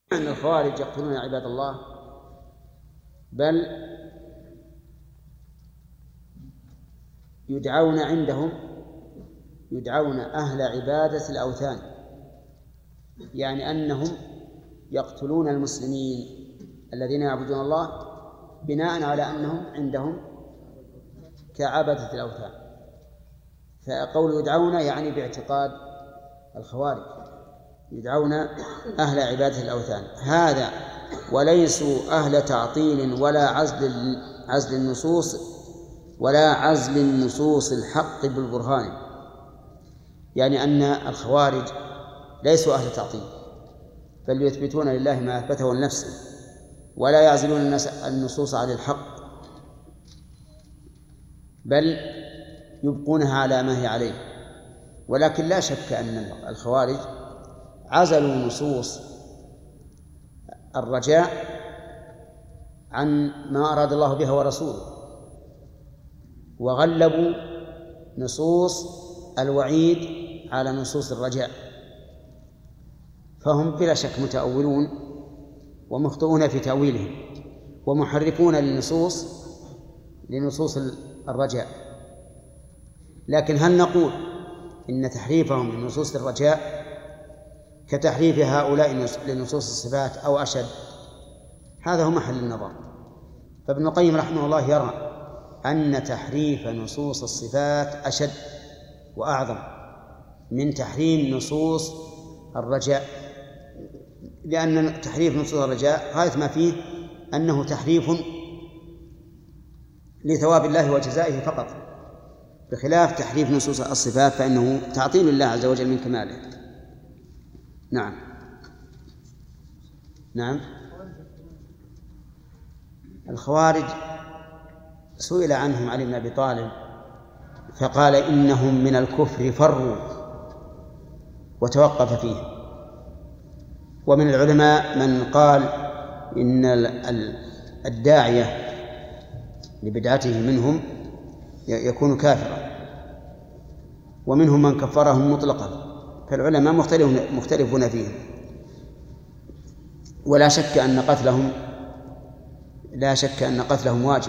أن الخوارج يقتلون عباد الله، بل يدعون عندهم أهل عبادة الأوثان، يعني أنهم يقتلون المسلمين الذين يعبدون الله بناء على أنهم عندهم كعبدة الأوثان. فقول يدعون يعني باعتقاد الخوارج، يدعون أهل عبادة الأوثان هذا، وليسوا أهل تعطيل ولا عزل النصوص الحق بالبرهان. يعني أن الخوارج ليسوا أهل تعطيل، بل يثبتون لله ما أثبته لنفسه، ولا يعزلون النصوص عن الحق، بل يبقونها على ما هي عليه. ولكن لا شك أن الخوارج عزلوا نصوص الرجاء عن ما أراد الله بها ورسوله، وغلبوا نصوص الوعيد على نصوص الرجاء، فهم بلا شك متأولون ومخطئون في تأويلهم، ومحرفون لنصوص الرجاء. لكن هل نقول إن تحريفهم لنصوص الرجاء كتحريف هؤلاء لنصوص الصفات أو أشد؟ هذا هو محل النظر. فابن القيم رحمه الله يرى أن تحريف نصوص الصفات أشد وأعظم من تحريم نصوص الرجاء، لأن تحريف نصوص الرجاء غاية ما فيه أنه تحريف لثواب الله وجزائه فقط، بخلاف تحريف نصوص الصفات فإنه تعطيل الله عز وجل من كماله. نعم. الخوارج سئل عنهم علي بن أبي طالب فقال إنهم من الكفر فروا، وتوقف فيه. ومن العلماء من قال إن الداعية لبدعته منهم يكون كافرا، ومنهم من كفرهم مطلقا، فالعلماء مختلفون فيهم. ولا شك أن قتلهم واجب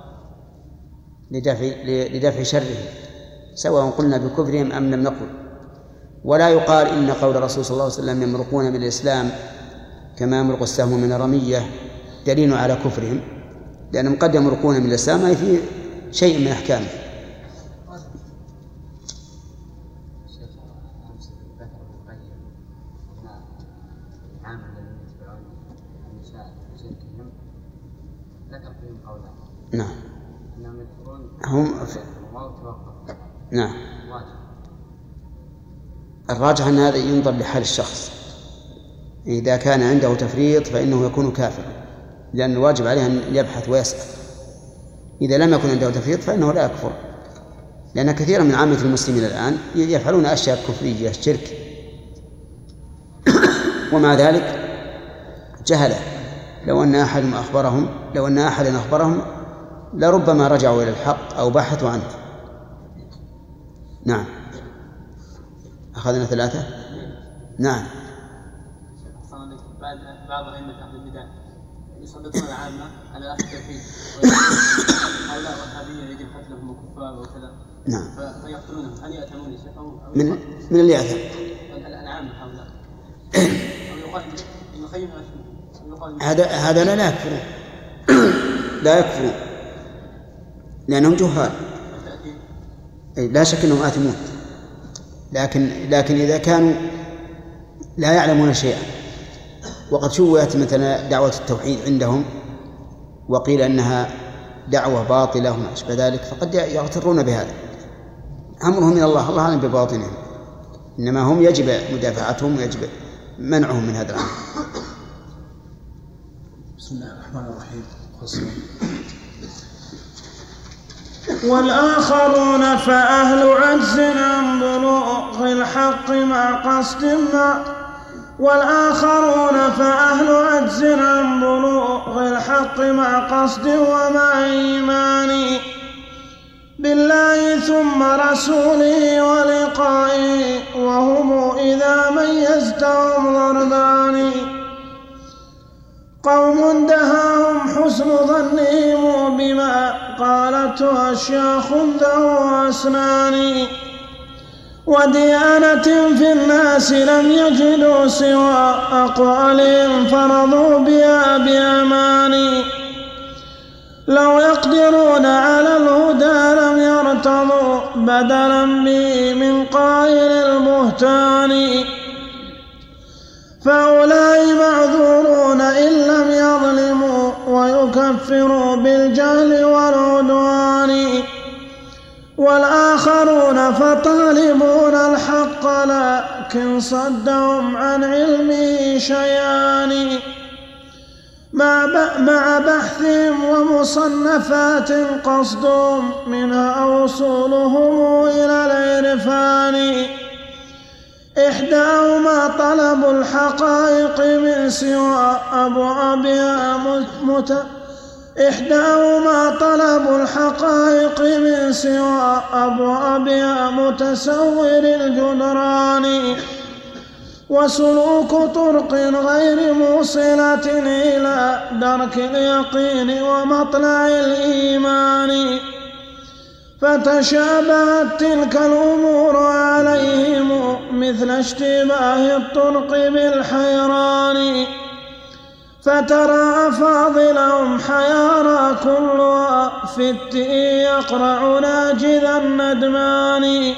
لدفع شرهم، سواء قلنا بكفرهم أم لم نقل. ولا يقال إن قول الرسول صلى الله عليه وسلم يمرقون من الإسلام كما يمرق السهم من الرمية دليل على كفرهم، لأنهم قد يمرقون من الإسلام أي في شيء من أحكامه. نعم. نعم. الراجح أن هذا ينظر لحال الشخص، إذا كان عنده تفريط فإنه يكون كافرا، لأن الواجب عليه أن يبحث ويسأل. إذا لم يكن عنده تفريط فإنه لا يكفر، لأن كثيرا من عامة المسلمين الآن يفعلون أشياء كفرية، الشرك، ومع ذلك جهلة. لو أن أحدا أخبرهم لربما رجعوا إلى الحق أو بحثوا عنه. نعم. أخذنا 3. نعم. بعض أئمة أهل البدع يسلطون العامة على أخذ التوحيد، هؤلاء وهابية يجب قتلهم وكفار وكذا. نعم. فيقتلونهم. هل يأتمون من اللي يأتم؟ العامة هؤلاء. هذا لا يكفرون لأنهم جهال، لا شك أنهم آثمون، لكن إذا كانوا لا يعلمون شيئا وقد شوهت مثلا دعوة التوحيد عندهم وقيل أنها دعوة باطلة وما أشبه ذلك، فقد يغترون بهذا. أمرهم من الله أعلم بباطنهم، إنما هم يجب مدافعتهم ويجب منعهم من هذا الأمر. بسم الله الرحمن الرحيم. والآخرون فأهل عجز عن بلوغ الحق مع قصد ومع إيمان بالله ثم رسوله ولقائه، وهم إذا ميزتهم ضربان: قوم دهاهم حسن ظنهم بما قالته أشياخ ذو أسنان وديانة في الناس لم يجدوا سوى أقوالهم فرضوا بها بأمان لو يقدرون على الهدى لم يرتضوا بدلا به من قائل البهتان فأولئك معذورون إن لم يظلموا ويكفروا بالجهل والعدوان والآخرون فطالبون الحق لكن صدهم عن علمه شيئان مع بحثهم ومصنفات قصدهم منها وصولهم إلى العرفان إحداهما طلب الحقائق من سوى أبوابها متسور الجدران وسلوك طرق غير موصلة إلى درك اليقين ومطلع الإيمان فتشابهت تلك الأمور عليهم مثل اشتباه الطرق بالحيران فترى فاضلهم حيارى كلها في التئي يقرع ناجذ الندمان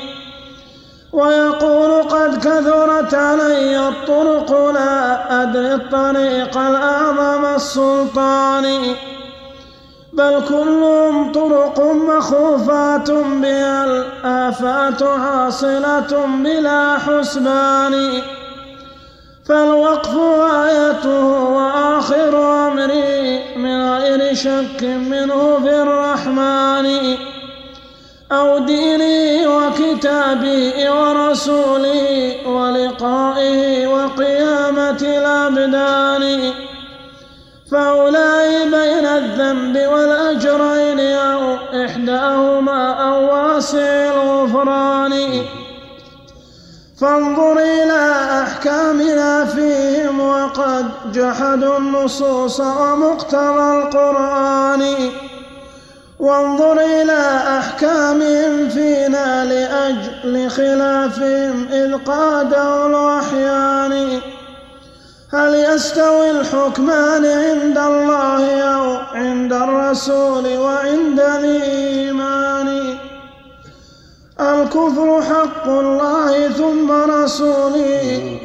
ويقول قد كثرت علي الطرق لا أدري الطريق الأعظم السلطان بل كلهم طرق مخوفات بها الآفات حاصلة بلا حسبان فالوقف آيته وآخر أمري من غير شك منه في الرحمن أو ديني وكتابي ورسولي ولقائه وقيامة الأبدان فأولئك بين الذنب والأجرين أو إحداهما أو واسع الغفران فانظر إلى أحكامنا فيهم وقد جحدوا النصوص ومقتضى القرآن وانظر إلى أحكامهم فينا لأجل خلافهم إذ قادوا الوحيان هل يستوي الحكمان عند الله أو عند الرسول وعند الإيمان الكفر حق الله ثم رسوله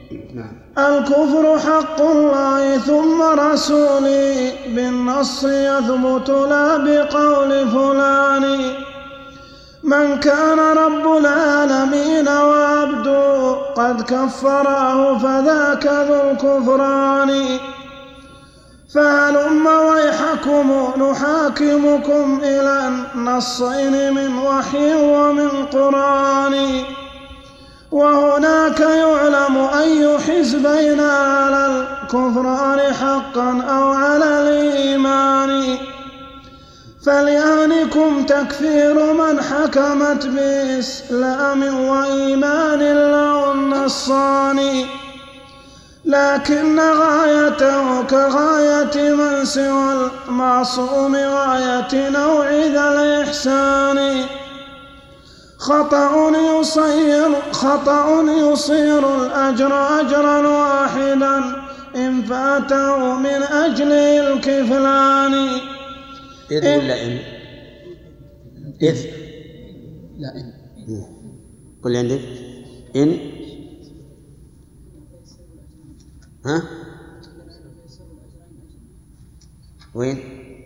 الكفر حق الله ثم رسوله بالنص يثبت لا بقول فلان من كان رب العالمين وعبده قد كفراه فذاك ذو الكفران فهلم ويحكم نحاكمكم إلى النصين من وحي ومن قرآن وهناك يعلم أي حزبين على الكفران حقا أو على الإيمان فليهنكم تكفير من حكمت بإسلام وإيمان له النصان لكن غايته كغاية من سوى المعصوم غاية نوع ذا الإحسان خطأ يصير الأجر أجرا واحدا إن فاته من أجل الكفلان إذ ولا إن؟ إذ لا إن قل عندك إن ها وين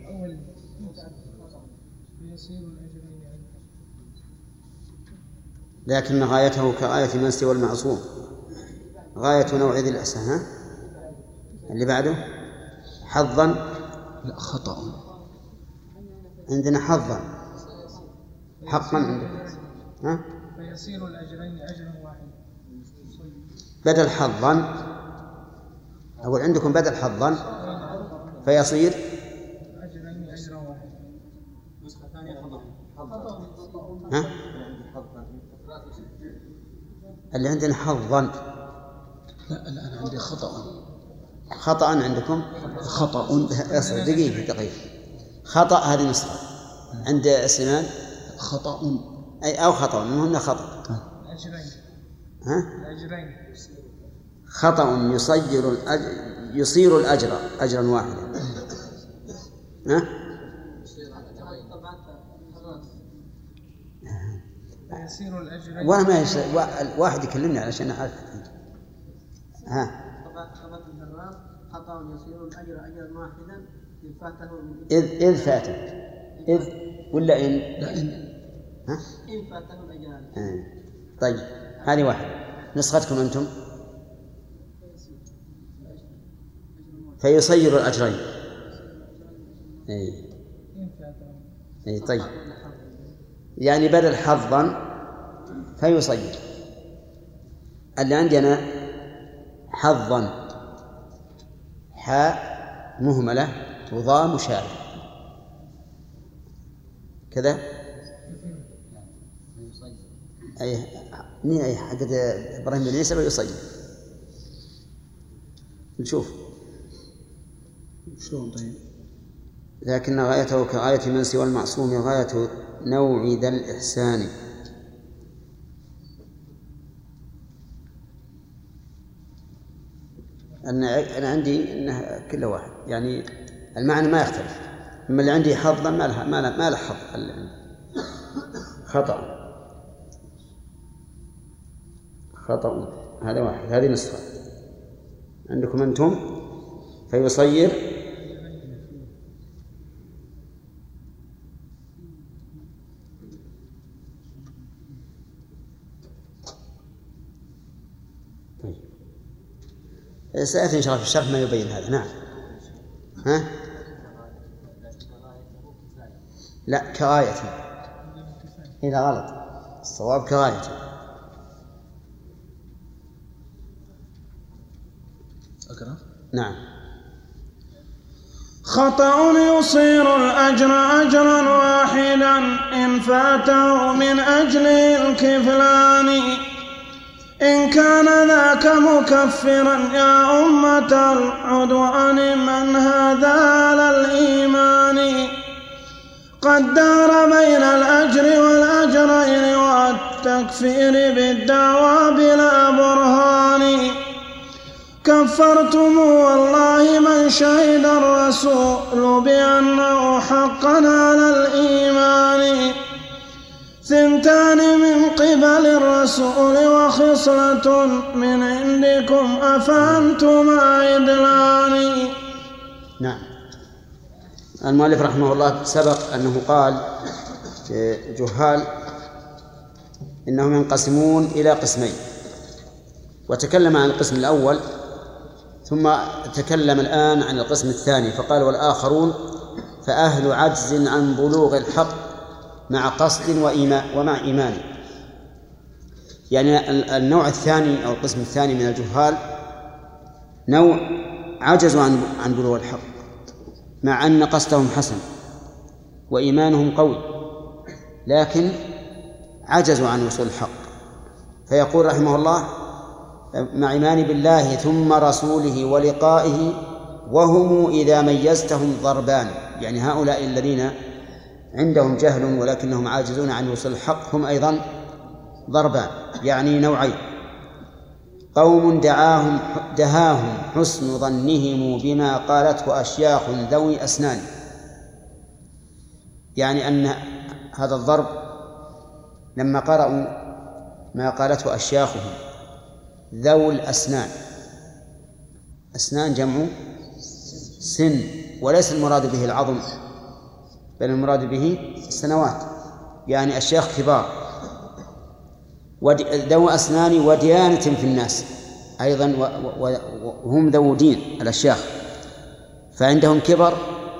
لكن غايته كغاية من سوى المعصوم غاية نوع ذي الأسهل ها اللي بعده حظا لا خطأ عندنا حظا حقا عندك ها فيصير الأجرين أجر واحد بدل حظا أقول عندكم بدل حظا فيصير أجرين أجر واحد نسخة ثانية ها اللي عندنا حظا لا الآن عندي خطأ خطأ عندكم خطأ. دقيقة خطأ هذه نسخة عند سليمان خطأ أو خطأ منهن خطأ. الأجرين خطأ يصير الأجر أجرا واحدا. يصير الأجرين وأنا ما واحد يكلمني علشان أعرف. خطأ يصير الأجر أجرا واحدا إذ فاته من إذ فاتك إذ ولا إن؟ لا إن. إن فاته الأجران. طيب هذه واحدة. نسختكم أنتم فيصير الأجرين. أي طيب يعني بدل حظا فيصير. اللي عندي أنا حظا حاء مهملة وضاء مشابه كذا. أي حق إبراهيم بن عيسى يصير. نشوف شلون. طيب لكن غايته كغاية من سوى المعصوم غاية نوع ذا الإحسان. أنا عندي إنها كل واحد يعني المعنى ما يختلف. أما اللي عندي حظا ما له حظ. خطأ هذا واحد. هذه نسخة عندكم أنتم فيصير سيأتي إن شاء الله في الشرح ما يبين هذا. نعم. لا كغاية. إذا غلط الصواب كغاية. أقرأ. نعم. خطأ يصير الأجر أجرا واحدا إن فاته من أجل الكفلان إن كان ذاك مكفرا يا أمة العدوان من هذا على الإيمان قد دار بين الأجر والأجرين والتكفير بالدعوى بلا برهان كفرتم والله من شهد الرسول بأنه حقا على الإيمان ثنتان من قبل الرسول وخصلة من عندكم أفأنتما عدلان. نعم. المؤلف رحمه الله سبق أنه قال جهال إنهم ينقسمون إلى قسمين وتكلم عن القسم الأول ثم تكلم الآن عن القسم الثاني فقال والآخرون فأهل عجز عن بلوغ الحق مع قصد ومع إيمان. يعني النوع الثاني أو القسم الثاني من الجهال نوع عجزوا عن بلوغ الحق مع أن قصدهم حسن وإيمانهم قوي لكن عجزوا عن وصول الحق. فيقول رحمه الله مع إيمان بالله ثم رسوله ولقائه وهم إذا ميزتهم ضربان. يعني هؤلاء الذين عندهم جهل ولكنهم عاجزون عن وصول الحق هم أيضا ضربان يعني نوعين. قوم دهاهم حسن ظنهم بما قالته أشياخ ذوي أسنان. يعني أن هذا الضرب لما قرأوا ما قالته أشياخهم ذوي الأسنان. أسنان جمع سن وليس المراد به العظم بل المراد به السنوات. يعني أشياخ كبار ذو أسنان وديانة في الناس أيضا وهم ذو دين الأشياخ فعندهم كبر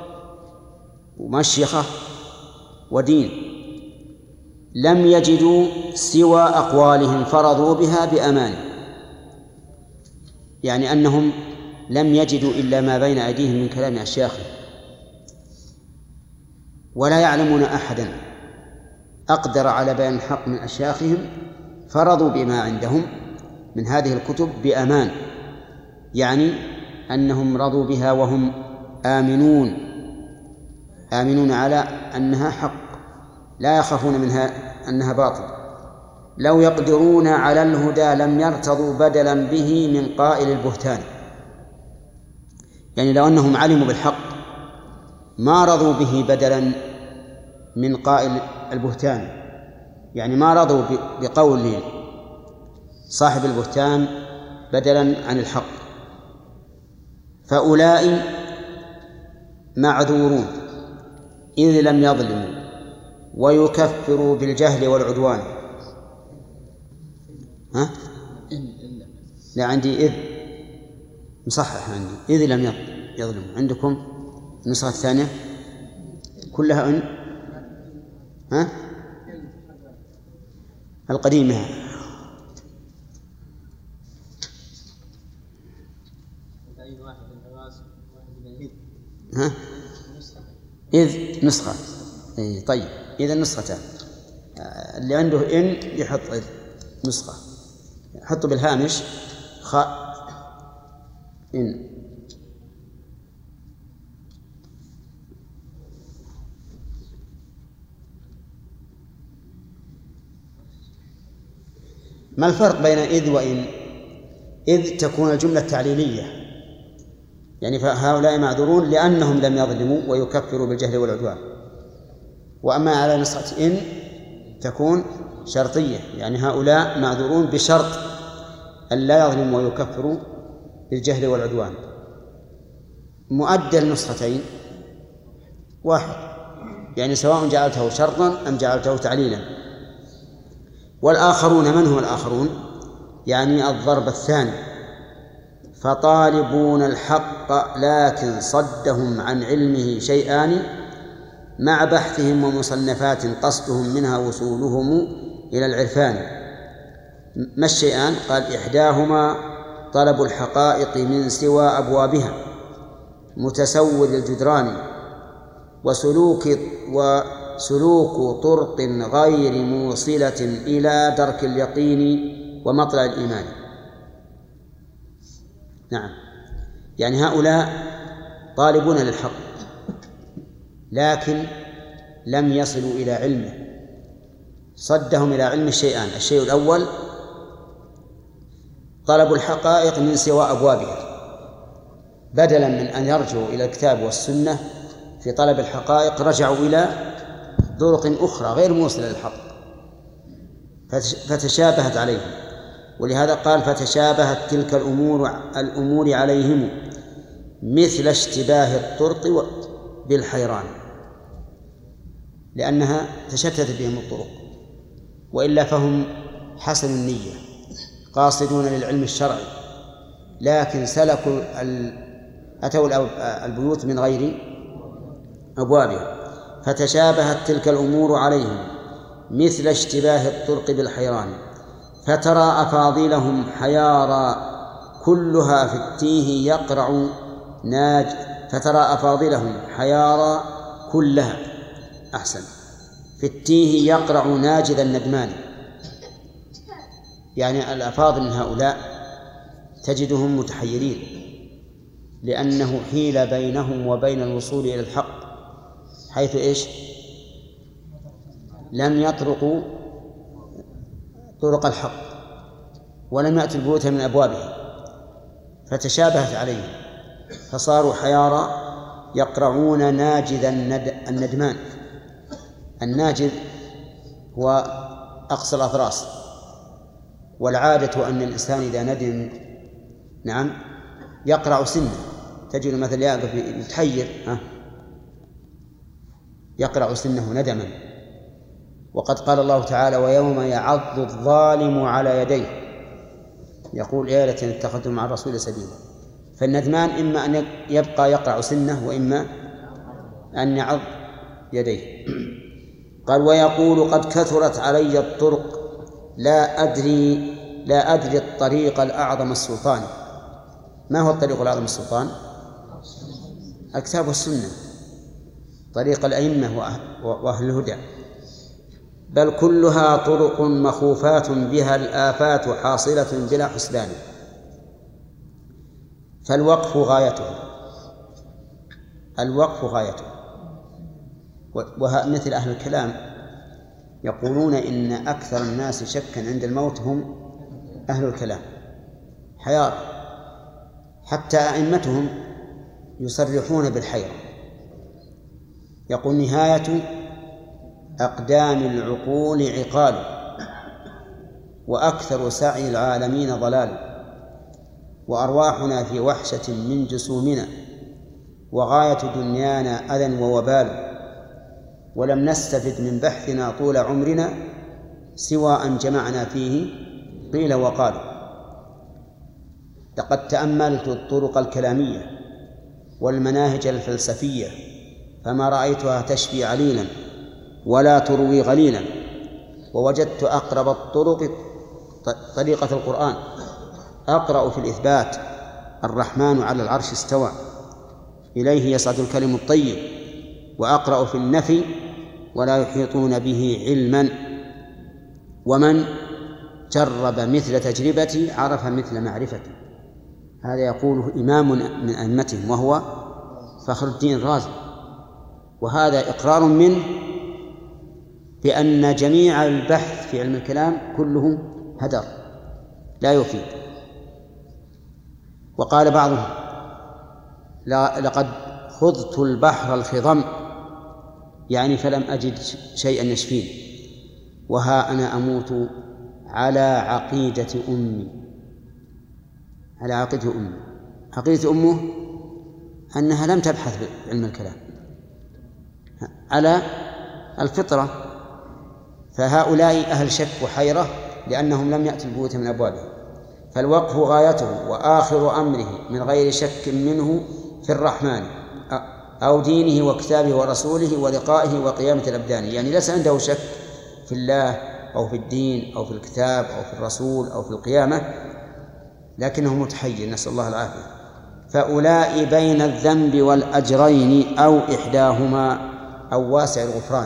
ومشيخة ودين لم يجدوا سوى أقوالهم فرضوا بها بأمان. يعني أنهم لم يجدوا إلا ما بين أيديهم من كلام أشياخهم ولا يعلمون أحدا أقدر على بيان الحق من أشياخهم فرضوا بما عندهم من هذه الكتب بأمان. يعني أنهم رضوا بها وهم آمنون على أنها حق، لا يخافون منها أنها باطل. لو يقدرون على الهدى لم يرتضوا بدلا به من قائل البهتان. يعني لو أنهم علموا بالحق ما رضوا به بدلا من قائل البهتان، يعني ما رضوا بقول صاحب البهتان بدلا عن الحق، فأولئك معذورون إذ لم يظلموا ويكفروا بالجهل والعدوان. ها؟ لا عندي إذ مصحح، عندي إذ لم يظلموا. عندكم النسخة الثانية كلها إن؟ ها؟ القديمة ها؟ إذ نسخة. طيب إذا النسختان، اللي عنده إن يحط إذ نسخة، حطوا بالهامش خاء إن. ما الفرق بين إذ وإن؟ إذ تكون الجملة تعليلية، يعني فهؤلاء معذورون لأنهم لم يظلموا ويكفروا بالجهل والعدوان. وأما على نسخة إن تكون شرطية، يعني هؤلاء معذورون بشرط أن لا يظلموا ويكفروا بالجهل والعدوان. مؤدى النسختين واحد، يعني سواء جعلته شرطا أم جعلته تعليلا. والآخرون من هم الآخرون؟ يعني الضرب الثاني، فطالبون الحق لكن صدهم عن علمه شيئان مع بحثهم ومصنفات قصدهم منها وصولهم إلى العرفان. ما الشيئان؟ قال إحداهما طلب الحقائق من سوى أبوابها متسور الجدران وسلوك طرق غير موصلة إلى درك اليقين ومطلع الإيمان. نعم، يعني هؤلاء طالبون للحق لكن لم يصلوا إلى علمه، صدهم إلى علم الشيئان. الشيء الأول طلب الحقائق من سوى أبوابها، بدلا من أن يرجعوا إلى الكتاب والسنة في طلب الحقائق رجعوا إلى طرق أخرى غير موصلة للحق فتشابهت عليهم. ولهذا قال فتشابهت تلك الأمور عليهم مثل اشتباه الطرق بالحيران، لأنها تشتت بهم الطرق، وإلا فهم حسن النية قاصدون للعلم الشرعي، لكن أتوا البيوت من غير أبوابها. فتشابهت تلك الأمور عليهم مثل اشتباه الطرق بالحيران، فترى أفاضلهم حيارى كلها في التيه يقرع فترى أفاضلهم حيارى كلها أحسن في التيه يقرع ناجذ الندمان. يعني الأفاضل من هؤلاء تجدهم متحيرين، لأنه حيل بينهم وبين الوصول إلى الحق، حيث إيش؟ لم يطرقوا طرق الحق ولم يأتوا البيوت من أبوابها، فتشابهت عليهم فصاروا حيارى يقرعون ناجذ الندمان. الناجذ هو أقصى الأضراس، والعادة أن الإنسان إذا ندم يقرع سنه، تجد مثل يقف يتحير يقرع سنه ندما. وقد قال الله تعالى ويوم يعض الظالم على يديه يقول يا ليتني اتخذت مع الرسول سبيلا. فالندمان إما أن يبقى يقرع سنه وإما أن يعض يديه. قال ويقول قد كثرت علي الطرق لا أدري الطريق الأعظم السلطان. ما هو الطريق الأعظم السلطان؟ الكتاب والسنة، طريق الأئمة وأهل الهدى. بل كلها طرق مخوفات بها الآفات حاصلة بلا حسبان. فالوقف غايته، الوقف غايته. ومثل أهل الكلام يقولون إن أكثر الناس شكا عند الموت هم أهل الكلام، حيار، حتى أئمتهم يصرحون بالحيرة. يقول نهاية أقدام العقول عقال، وأكثر سعي العالمين ضلال، وأرواحنا في وحشة من جسومنا، وغاية دنيانا أذى ووبال، ولم نستفد من بحثنا طول عمرنا سوى أن جمعنا فيه قيل وقال. لقد تأملت الطرق الكلامية والمناهج الفلسفية فما رأيتها تشفي عليلا ولا تروي غليلا، ووجدت أقرب الطرق طريقة القرآن. أقرأ في الإثبات الرحمن على العرش استوى إليه يصعد الكلم الطيب، وأقرأ في النفي ولا يحيطون به علما، ومن جرب مثل تجربتي عرف مثل معرفتي. هذا يقوله إمام من أئمتهم وهو فخر الدين الرازي، وهذا إقرار منه بأن جميع البحث في علم الكلام كله هدر لا يفيد. وقال بعضهم لقد خضت البحر الخضم، يعني فلم أجد شيئا يشفيني، وها أنا أموت على عقيدة أمي. على عقيدة أمي، عقيدة أمه أنها لم تبحث بعلم الكلام، على الفطرة. فهؤلاء أهل شك وحيرة لأنهم لم يأتوا البيوت من أبوابها. فالوقف غايته وآخر أمره من غير شك منه في الرحمن أو دينه وكتابه ورسوله ولقائه وقيامة الأبدان، يعني ليس عنده شك في الله أو في الدين أو في الكتاب أو في الرسول أو في القيامة، لكنه متحير، نسأل الله العافية. فأولئك بين الذنب والأجرين أو إحداهما أو واسع الغفران،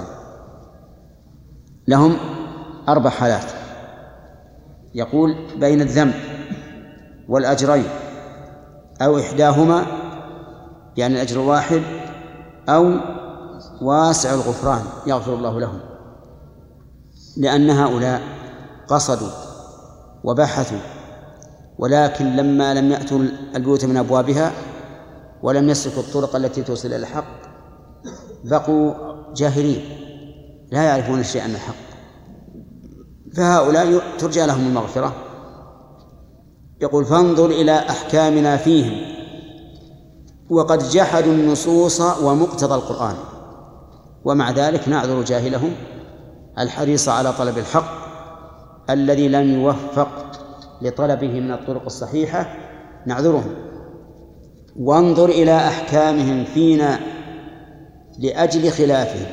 لهم 4 حالات. يقول بين الذنب والأجرين أو إحداهما، يعني الأجر واحد، أو واسع الغفران يغفر الله لهم، لأن هؤلاء قصدوا وبحثوا، ولكن لما لم يأتوا البيوت من أبوابها ولم يسلكوا الطرق التي توصل إلى الحق بقوا جاهلين لا يعرفون شيئا عن الحق. فهؤلاء ترجى لهم المغفرة. يقول فانظر إلى أحكامنا فيهم وقد جحدوا النصوص ومقتضى القرآن، ومع ذلك نعذر جاهلهم الحريص على طلب الحق الذي لم يوفق لطلبه من الطرق الصحيحة، نعذرهم. وانظر إلى أحكامهم فينا لأجل خلافهم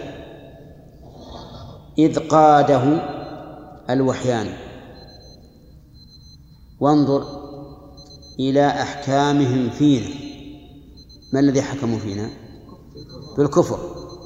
إذ قاده الوحيان. وانظر إلى أحكامهم فينا، ما الذي حكموا فينا؟ بالكفر.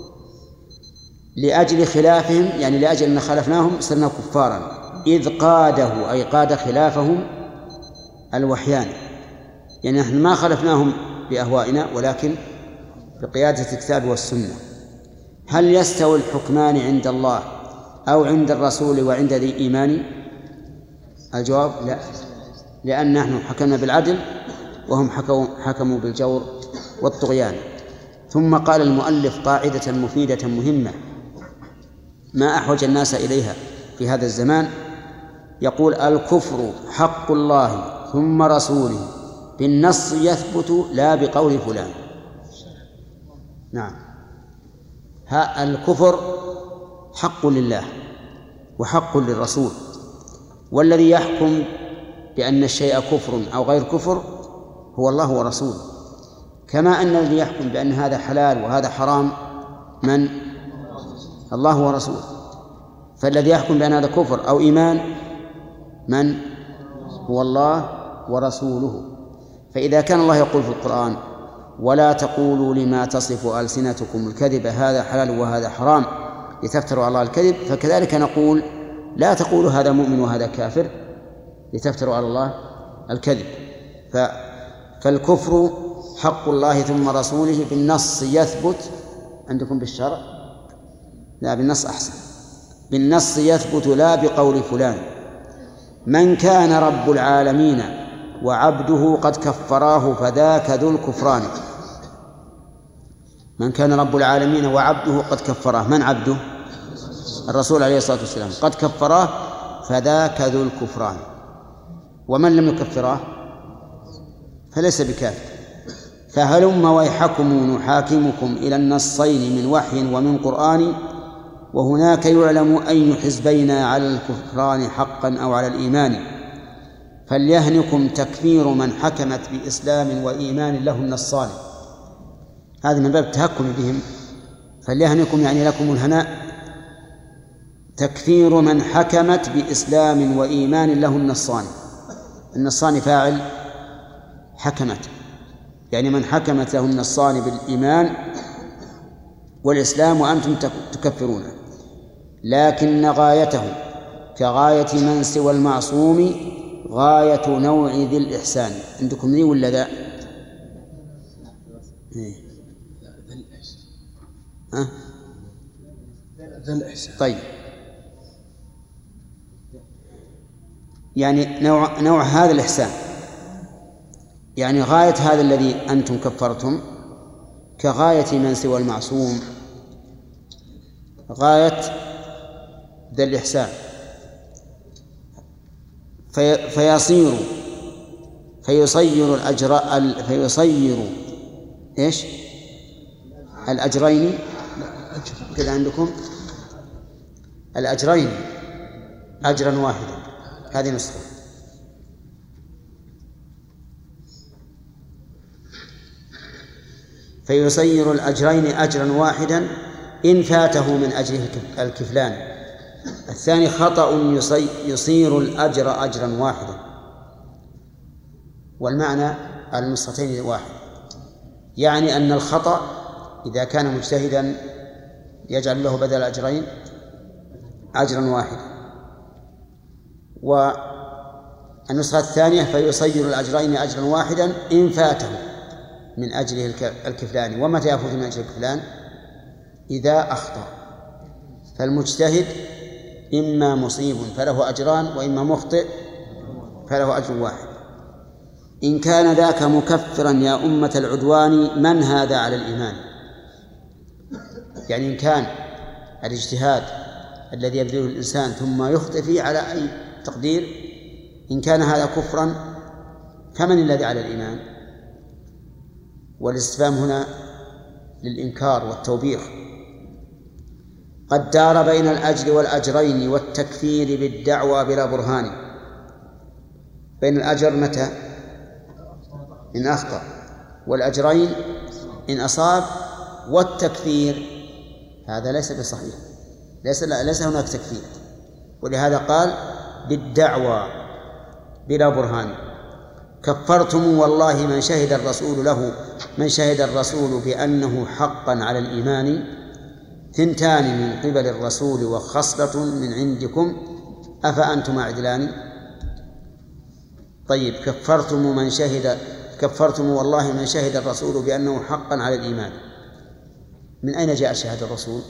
لأجل خلافهم يعني لأجل أن خالفناهم صرنا كفارا. إذ قاده أي قاد خلافهم الوحيان، يعني نحن ما خالفناهم بأهوائنا ولكن بقيادة الكتاب والسنة. هل يستوي الحكمان عند الله أو عند الرسول وعند ذي إيمان؟ الجواب لا، لأن نحن حكمنا بالعدل وهم حكموا بالجور والطغيان. ثم قال المؤلف قاعدة مفيدة مهمة ما أحوج الناس إليها في هذا الزمان. يقول الكفر حق الله ثم رسوله بالنص يثبت لا بقول فلان. نعم، الكفر حق لله وحق للرسول، والذي يحكم بأن الشيء كفر أو غير كفر هو الله ورسوله، كما أن الذي يحكم بأن هذا حلال وهذا حرام من؟ الله ورسوله. فالذي يحكم بأن هذا كفر أو إيمان من؟ هو الله ورسوله. فإذا كان الله يقول في القرآن ولا تقولوا لما تصف ألسنتكم الكذب هذا حلال وهذا حرام لتفتروا على الله الكذب، فكذلك نقول لا تقولوا هذا مؤمن وهذا كافر لتفتروا على الله الكذب. فالكفر حق الله ثم رسوله بالنص يثبت. عندكم بالشرع؟ لا، بالنص أحسن. بالنص يثبت لا بقول فلان. من كان رب العالمين وعبده قد كفراه فذاك ذو الكفران. من كان رب العالمين وعبده قد كفراه. من عبده؟ الرسول عليه الصلاة والسلام. قد كفراه فذاك ذو الكفران. ومن لم يكفراه فليس بكافر. فهلم ويحكم نحاكمكم إلى النصين من وحي ومن قرآن، وهناك يعلم أي حزبين على الكفران حقا أو على الإيمان. فليهنكم تكفير من حكمت بإسلام وإيمان له النصان. هذا من باب التهكم بهم. فليهنكم يعني لكم الهناء تكفير من حكمت بإسلام وإيمان له النصان. النصان فاعل حكمت، يعني من حكمت له النصان بالإيمان والإسلام وأنتم تكفرونه. لكن غايته كغاية من سوى المعصوم غاية نوع ذي الإحسان. عندكم ذي ولا ذا؟ ذا الإحسان. طيب، يعني نوع هذا الإحسان، يعني غاية هذا الذي أنتم كفرتم كغاية من سوى المعصوم غاية ذا الإحسان. فيصير إيش؟ الأجرين كذا عندكم الأجرين أجرا واحدا. هذه نسخة. فيصير الأجرين أجرا واحدا إن فاته من أجله الكفلان. الثاني خطأ يصير الأجر أجرا واحدا، والمعنى النسختين واحد. يعني أن الخطأ إذا كان مجتهدا يجعل له بدل أجرين أجرا واحدا. والنسخة الثانية فيصير الأجرين أجرا واحدا إن فاته من أجله الكفلان. ومتى يفوت من أجل الكفلان؟ إذا أخطأ. فالمجتهد إما مصيب فله أجران، وإما مخطئ فله أجر واحد. إن كان ذاك مكفرا يا أمة العدوان من هذا على الإيمان. يعني إن كان الاجتهاد الذي يبذله الإنسان ثم يخطئ فيه على أي تقدير، إن كان هذا كفرا فمن الذي على الإيمان؟ والاستفهام هنا للإنكار والتوبيخ. قد دار بين الأجر والأجرين والتكفير بالدعوى بلا برهان. بين الأجر متى؟ إن أخطأ، والأجرين إن أصاب، والتكفير هذا ليس بصحيح، ليس هناك تكفير. ولهذا قال بالدعوى بلا برهان. كفرتم والله من شهد الرسول بأنه حقا على الإيمان، ثنتان من قبل الرسول وخصلة من عندكم أفأنتم عدلان. طيب، كفرتم والله من شهد الرسول بأنه حقا على الإيمان. من أين جاء شهادة الرسول؟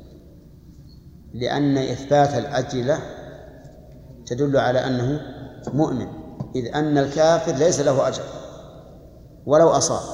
لأن إثبات الأجر له تدل على أنه مؤمن، إذ أن الكافر ليس له أجر ولو أصاب.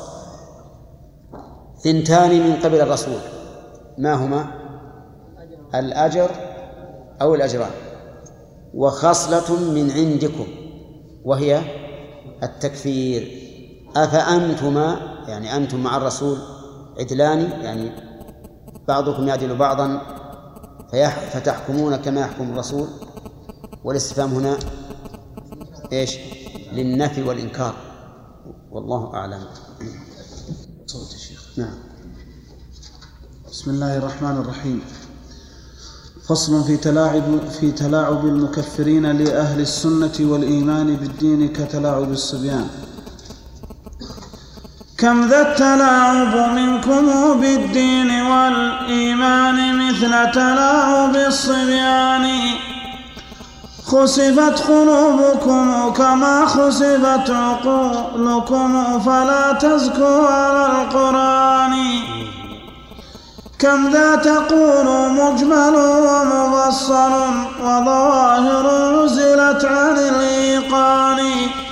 ثنتان من قبل الرسول، ما هما؟ الأجر أو الأجران. وخصلة من عندكم وهي التكفير. أفأنتما يعني أنتم مع الرسول عدلان، يعني بعضكم يعدل بعضا فتحكمون كما يحكم الرسول. والاستفهام هنا إيش؟ للنفي والإنكار، والله أعلم. صوت الشيخ. نعم. بسم الله الرحمن الرحيم. فصل في تلاعب المكفرين لأهل السنة والإيمان بالدين كتلاعب الصبيان. كم ذا التلاعب منكم بالدين والإيمان مثل تلاعب الصبيان. خسفت قلوبكم كما خسفت عقولكم فلا تزكوا على القرآن. كم ذا تقول مجمل ومفصل وظواهر نزلت عن الإيقان.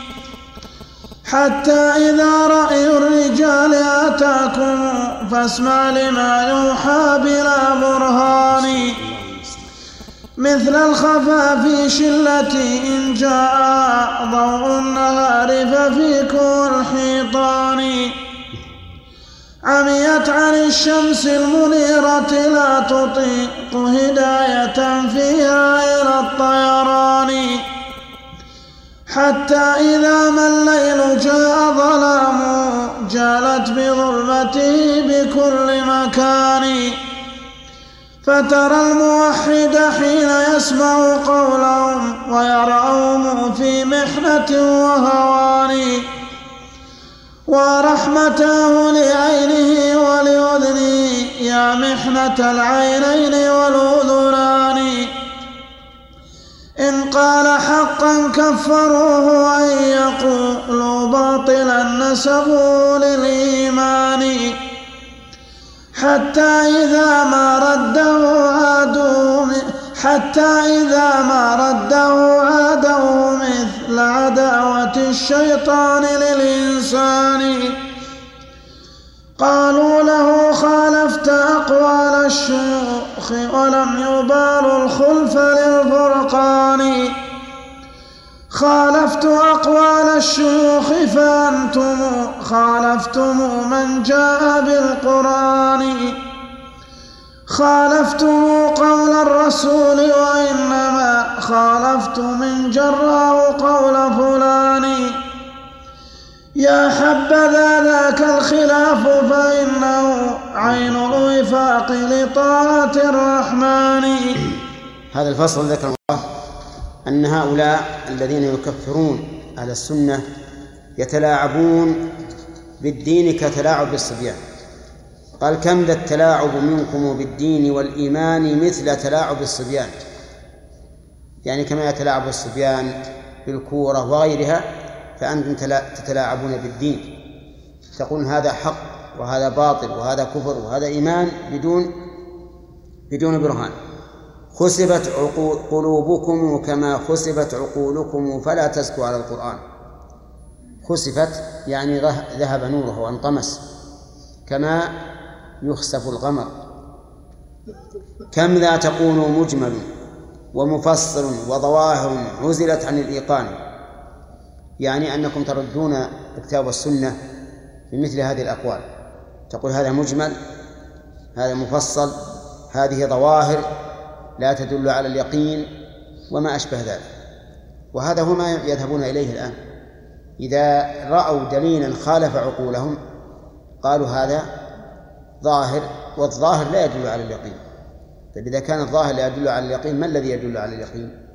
حتى إذا رأي الرجال أتاكم فاسمع لما يوحى بلا برهان. مثل الخفافيش التي إن جاء ضوء النهار ففيكم الحيطان. عميت عن الشمس المنيرة لا تطيق هداية فيها إلى الطيران. حتى إذا ما الليل جاء ظلام جالت بظلمته بكل مكان. فترى الموحد حين يسمع قولهم ويرعوهم في محنة وهوان. ورحمته لعينه ولأذنه يا محنة العينين والأذنان. إن قال حقا كفروه وإن يقولوا باطلا نسبوا للإيمان. حتى إذا ما رده عادوا مثل عداوة الشيطان للإنسان. قالوا له خالفت أقوال الشيوخ ولم يبالوا الخلف للفرقان. خالفت أقوال الشيوخ فأنتم خالفتم من جاء بالقرآن. خالفتم قول الرسول وإنما خالفت من جراه قول فلان. يا حبذا ذاك الخلاف فإنه عين الوفاق لطاعة الرحمن. هذا الفصل ذكر الله أن هؤلاء الذين يكفرون أهل السنة يتلاعبون بالدين كتلاعب بالصبيان. قال كم ذا التلاعب منكم بالدين والإيمان مثل تلاعب الصبيان، يعني كما يتلاعب الصبيان بالكورة وغيرها فأنتم تتلاعبون بالدين، تقول هذا حق وهذا باطل وهذا كفر وهذا إيمان بدون برهان. خسفت قلوبكم كما خسفت عقولكم فلا تزكوا على القرآن. خسفت يعني ذهب نوره وانطمس كما يخسف القمر. كم ذا تقول مجمل ومفصل وظواهر عزلت عن الإيقان، يعني أنكم تردون الكتاب والسنة بمثل هذه الأقوال، تقول هذا مجمل هذا مفصل هذه ظواهر لا تدل على اليقين وما أشبه ذلك. وهذا هو ما يذهبون إليه الآن، إذا رأوا دليلا خالف عقولهم قالوا هذا ظاهر، والظاهر لا يدل على اليقين. طيب إذا كان الظاهر لا يدل على اليقين ما الذي يدل على اليقين؟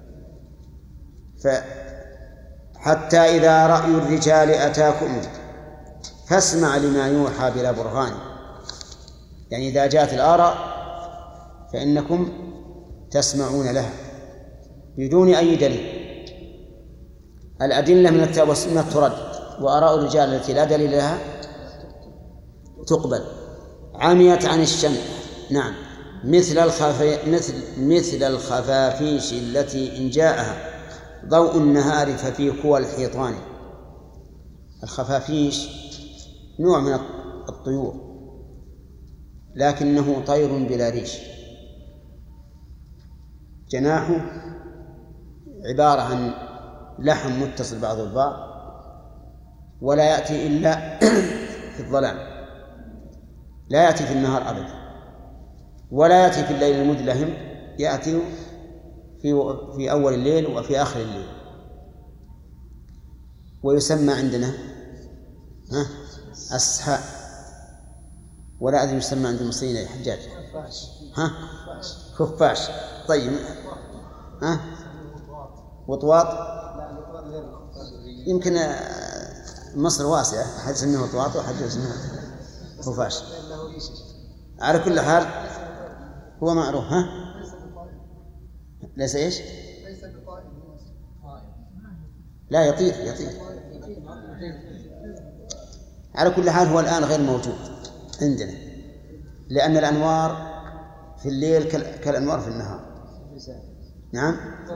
حتى إذا رأي الرجال أتاكم فاسمع لما يوحى بلا برهان، يعني إذا جاءت الآراء فإنكم تسمعون لها بدون أي دليل. الأدلة من الكتاب والسنة ترد، وآراء الرجال التي لا دليل لها تقبل. عميت عن الشمس، نعم، مثل الخفافيش التي إن جاءها ضوء النهار ففي كوى الحيطان. الخفافيش نوع من الطيور لكنه طير بلا ريش، جناحه عبارة عن لحم متصل بعضه البعض، ولا يأتي إلا في الظلام، لا يأتي في النهار أبدا، ولا يأتي في الليل المظلم، يأتي في أول الليل وفي آخر الليل. ويسمى عندنا السحاء، ولا أدري يسمى عند المصريين يا حجاج. خفاش. طيب وطواط، يمكن مصر واسعة، أحد يسميه وطواط وأحد يسميه خفاش. على كل حال هو معروف. ليس إيش؟ لا يطير. على كل حال هو الآن غير موجود عندنا، لأن الأنوار في الليل كالأنوار في النهار. نعم،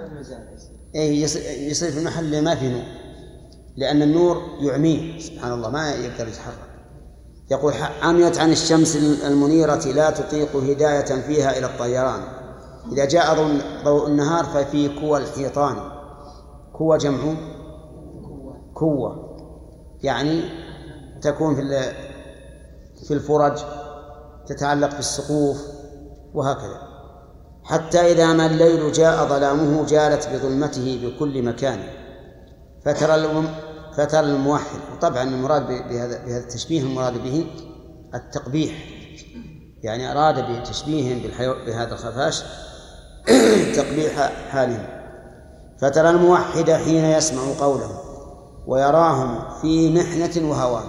يصير في المحل اللي ما فيه نور، لأن النور يعميه سبحان الله، ما يقدر يتحرك. يقول عميت عن الشمس المنيرة لا تطيق هداية فيها إلى الطيران. إذا جاء ضوء النهار ففي كوى الحيطان. كوى جمع كوة، يعني تكون في الفرج، تتعلق في السقوف وهكذا. حتى إذا ما الليل جاء ظلامه جالت بظلمته بكل مكان. فترى الموحد، وطبعا المراد بهذا التشبيه المراد به التقبيح، يعني أراد بتشبيههم بهذا الخفاش تقبيح حالهم. فترى الموحد حين يسمع قوله ويراهم في محنة وهوان.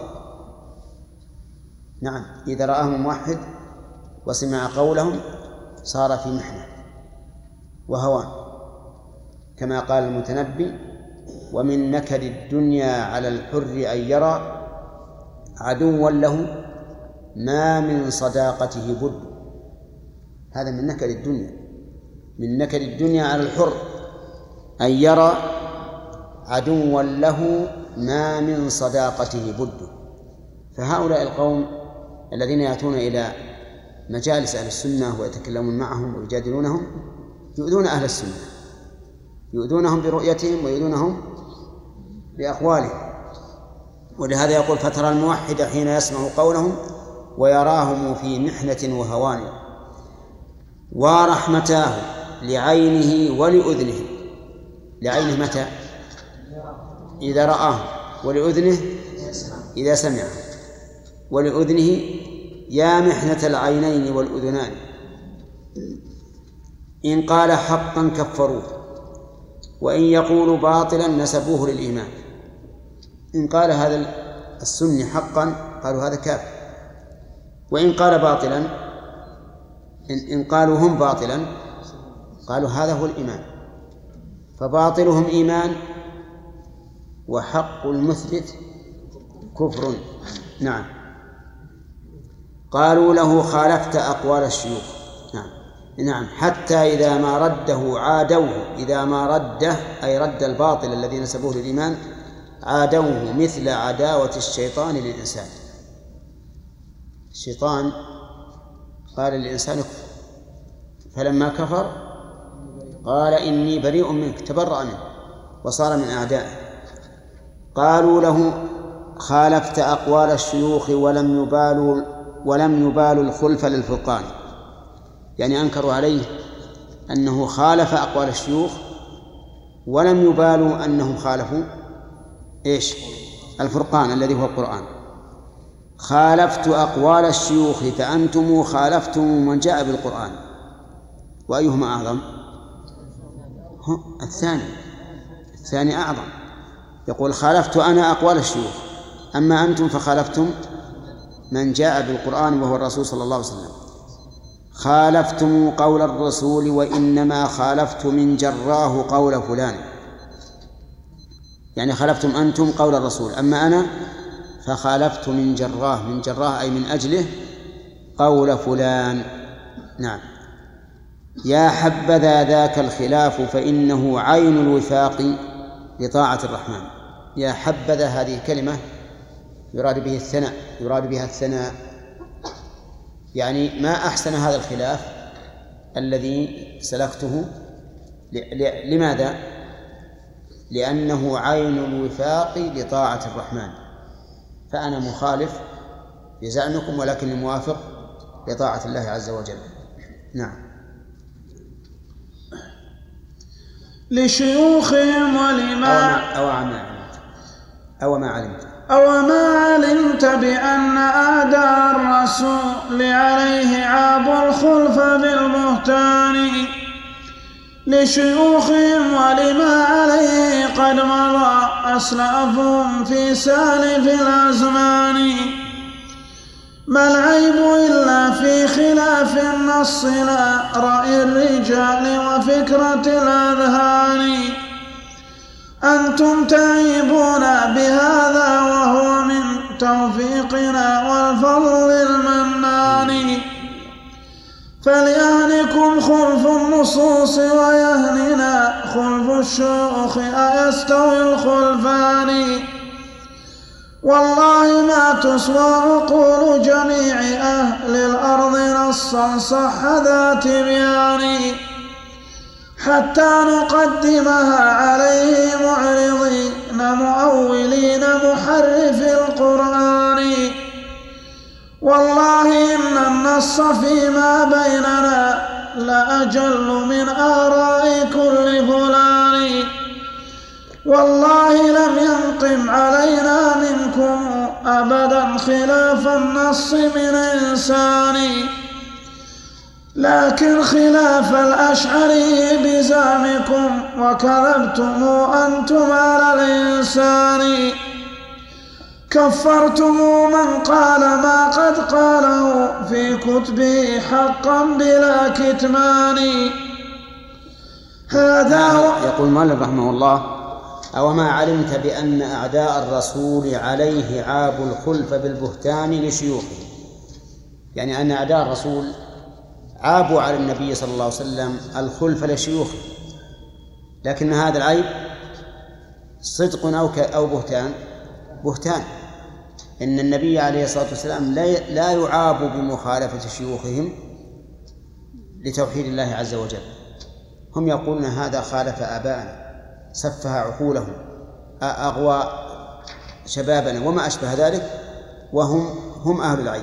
نعم، إذا رآهم موحد وسمع قولهم صار في محنة وهوان، كما قال المتنبي: ومن نكد الدنيا على الحر أن يرى عدوا له ما من صداقته بد. هذا من نكد الدنيا، من نكد الدنيا على الحر أن يرى عدوا له ما من صداقته بد. فهؤلاء القوم الذين يأتون إلى مجالس أهل السنة ويتكلمون معهم ويجادلونهم يؤذون أهل السنة، يؤذونهم برؤيتهم ويؤذونهم بأقوالهم. ولهذا يقول: فترى الموحد حين يسمع قولهم ويراهم في محنة وهوان. ورحمتاه لعينه ولأذنه. لعينه متى؟ إذا رآه، ولأذنه إذا سمعه، ولأذنه يا محنة العينين والأذنان. إن قال حقا كفروه، وإن يقول باطلا نسبوه للإيمان. إن قال هذا السني حقا قالوا هذا كافر، وإن قال باطلا، إن قالوا هم باطلا قالوا هذا هو الإيمان. فباطلهم إيمان وحق المثبت كفر. نعم. قالوا له خالفت أقوال الشيوخ. نعم. حتى إذا ما رده عادوه. إذا ما رده أي رد الباطل الذي نسبوه للإيمان عادوه مثل عداوة الشيطان للإنسان. الشيطان قال للإنسان كفر، فلما كفر قال إني بريء منك، تبرأ منه وصار من أعدائه. قالوا له خالفت أقوال الشيوخ ولم يبالوا الخلف للفرقان، يعني أنكروا عليه أنه خالف أقوال الشيوخ ولم يبالوا أنهم خالفوا الفرقان الذي هو القرآن. خالفت أقوال الشيوخ فأنتم خالفتم من جاء بالقرآن، وأيهما أعظم؟ الثاني أعظم. يقول خالفت أنا أقوال الشيوخ، أما أنتم فخالفتم من جاء بالقرآن وهو الرسول صلى الله عليه وسلم. خالفتم قول الرسول وإنما خالفت من جراه قول فلان، يعني خالفتم أنتم قول الرسول، أما أنا فخالفت من جراه أي من أجله قول فلان. نعم. يا حبذا ذاك الخلاف فإنه عين الوفاق لطاعة الرحمن. يا حبذا هذه كلمة يراد بها الثناء، يعني ما أحسن هذا الخلاف الذي سلكته. لماذا؟ لأنه عين الوفاق لطاعة الرحمن، فأنا مخالف بزعمكم ولكن موافق لطاعة الله عز وجل. نعم. لشيوخهم أو ما علمت بأن أعداء الرسول عليه عاب الخلف بالبهتان. لشيوخهم ولما عليه قد مضى أسلافهم في سالف الأزمان. ما العيب إلا في خلاف النص لا رأي الرجال وفكرة الأذهان. أنتم تعيبون بهذا وهو من توفيقنا والفضل المنان. فليهنكم خلف النصوص ويهننا خلف الشيوخ أيستوي الخلفان. والله ما تسوى عقول جميع أهل الأرض نصا صح ذا تبيان، حتى نقدمها عليه معرضين مؤولين محرف القرآن. والله إن النص فيما بيننا لأجل من آراء كل فلان. والله لم ينقم علينا منكم أبدا خلاف النص من إنسان، لكن خلاف الأشعري بزعمكم وكذبتم أنتم على الإنسان. كفرتم من قال ما قد قاله في كتبه حقا بلا كتمان. هذا يقول المؤلف رحمه الله: أوما علمت بأن أعداء الرسول عليه عابوا الخلف بالبهتان لشيوخه، يعني أن أعداء الرسول عابوا على النبي صلى الله عليه وسلم الخلف لشيوخه، لكن هذا العيب صدق أو بهتان؟ بهتان. إن النبي عليه الصلاة والسلام لا يعاب بمخالفة شيوخهم لتوحيد الله عز وجل. هم يقولون هذا خالف آباءنا، سفه عقولهم، أغوى شبابنا وما أشبه ذلك، وهم أهل العيب.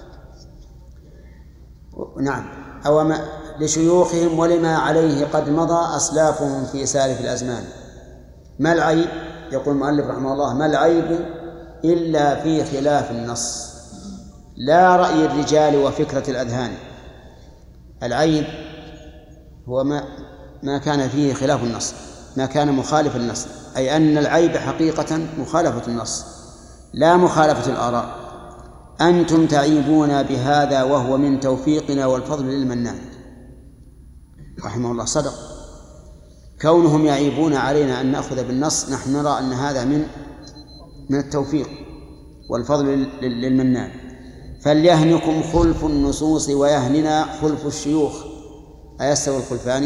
نعم، أو لشيوخهم ولما عليه قد مضى أسلافهم في سالف الأزمان. ما العيب؟ يقول المؤلف رحمه الله: ما العيب إلا في خلاف النص، لا رأي الرجال وفكرة الأذهان. العيب هو ما كان فيه خلاف النص، ما كان مخالف النص، أي أن العيب حقيقة مخالفة النص لا مخالفة الآراء. أنتم تعيبون بهذا وهو من توفيقنا والفضل للمنان. رحمه الله صدق. كونهم يعيبون علينا أن نأخذ بالنص، نحن نرى أن هذا من التوفيق والفضل للمنان. فليهنكم خلف النصوص ويهننا خلف الشيوخ أيستوي الخلفان؟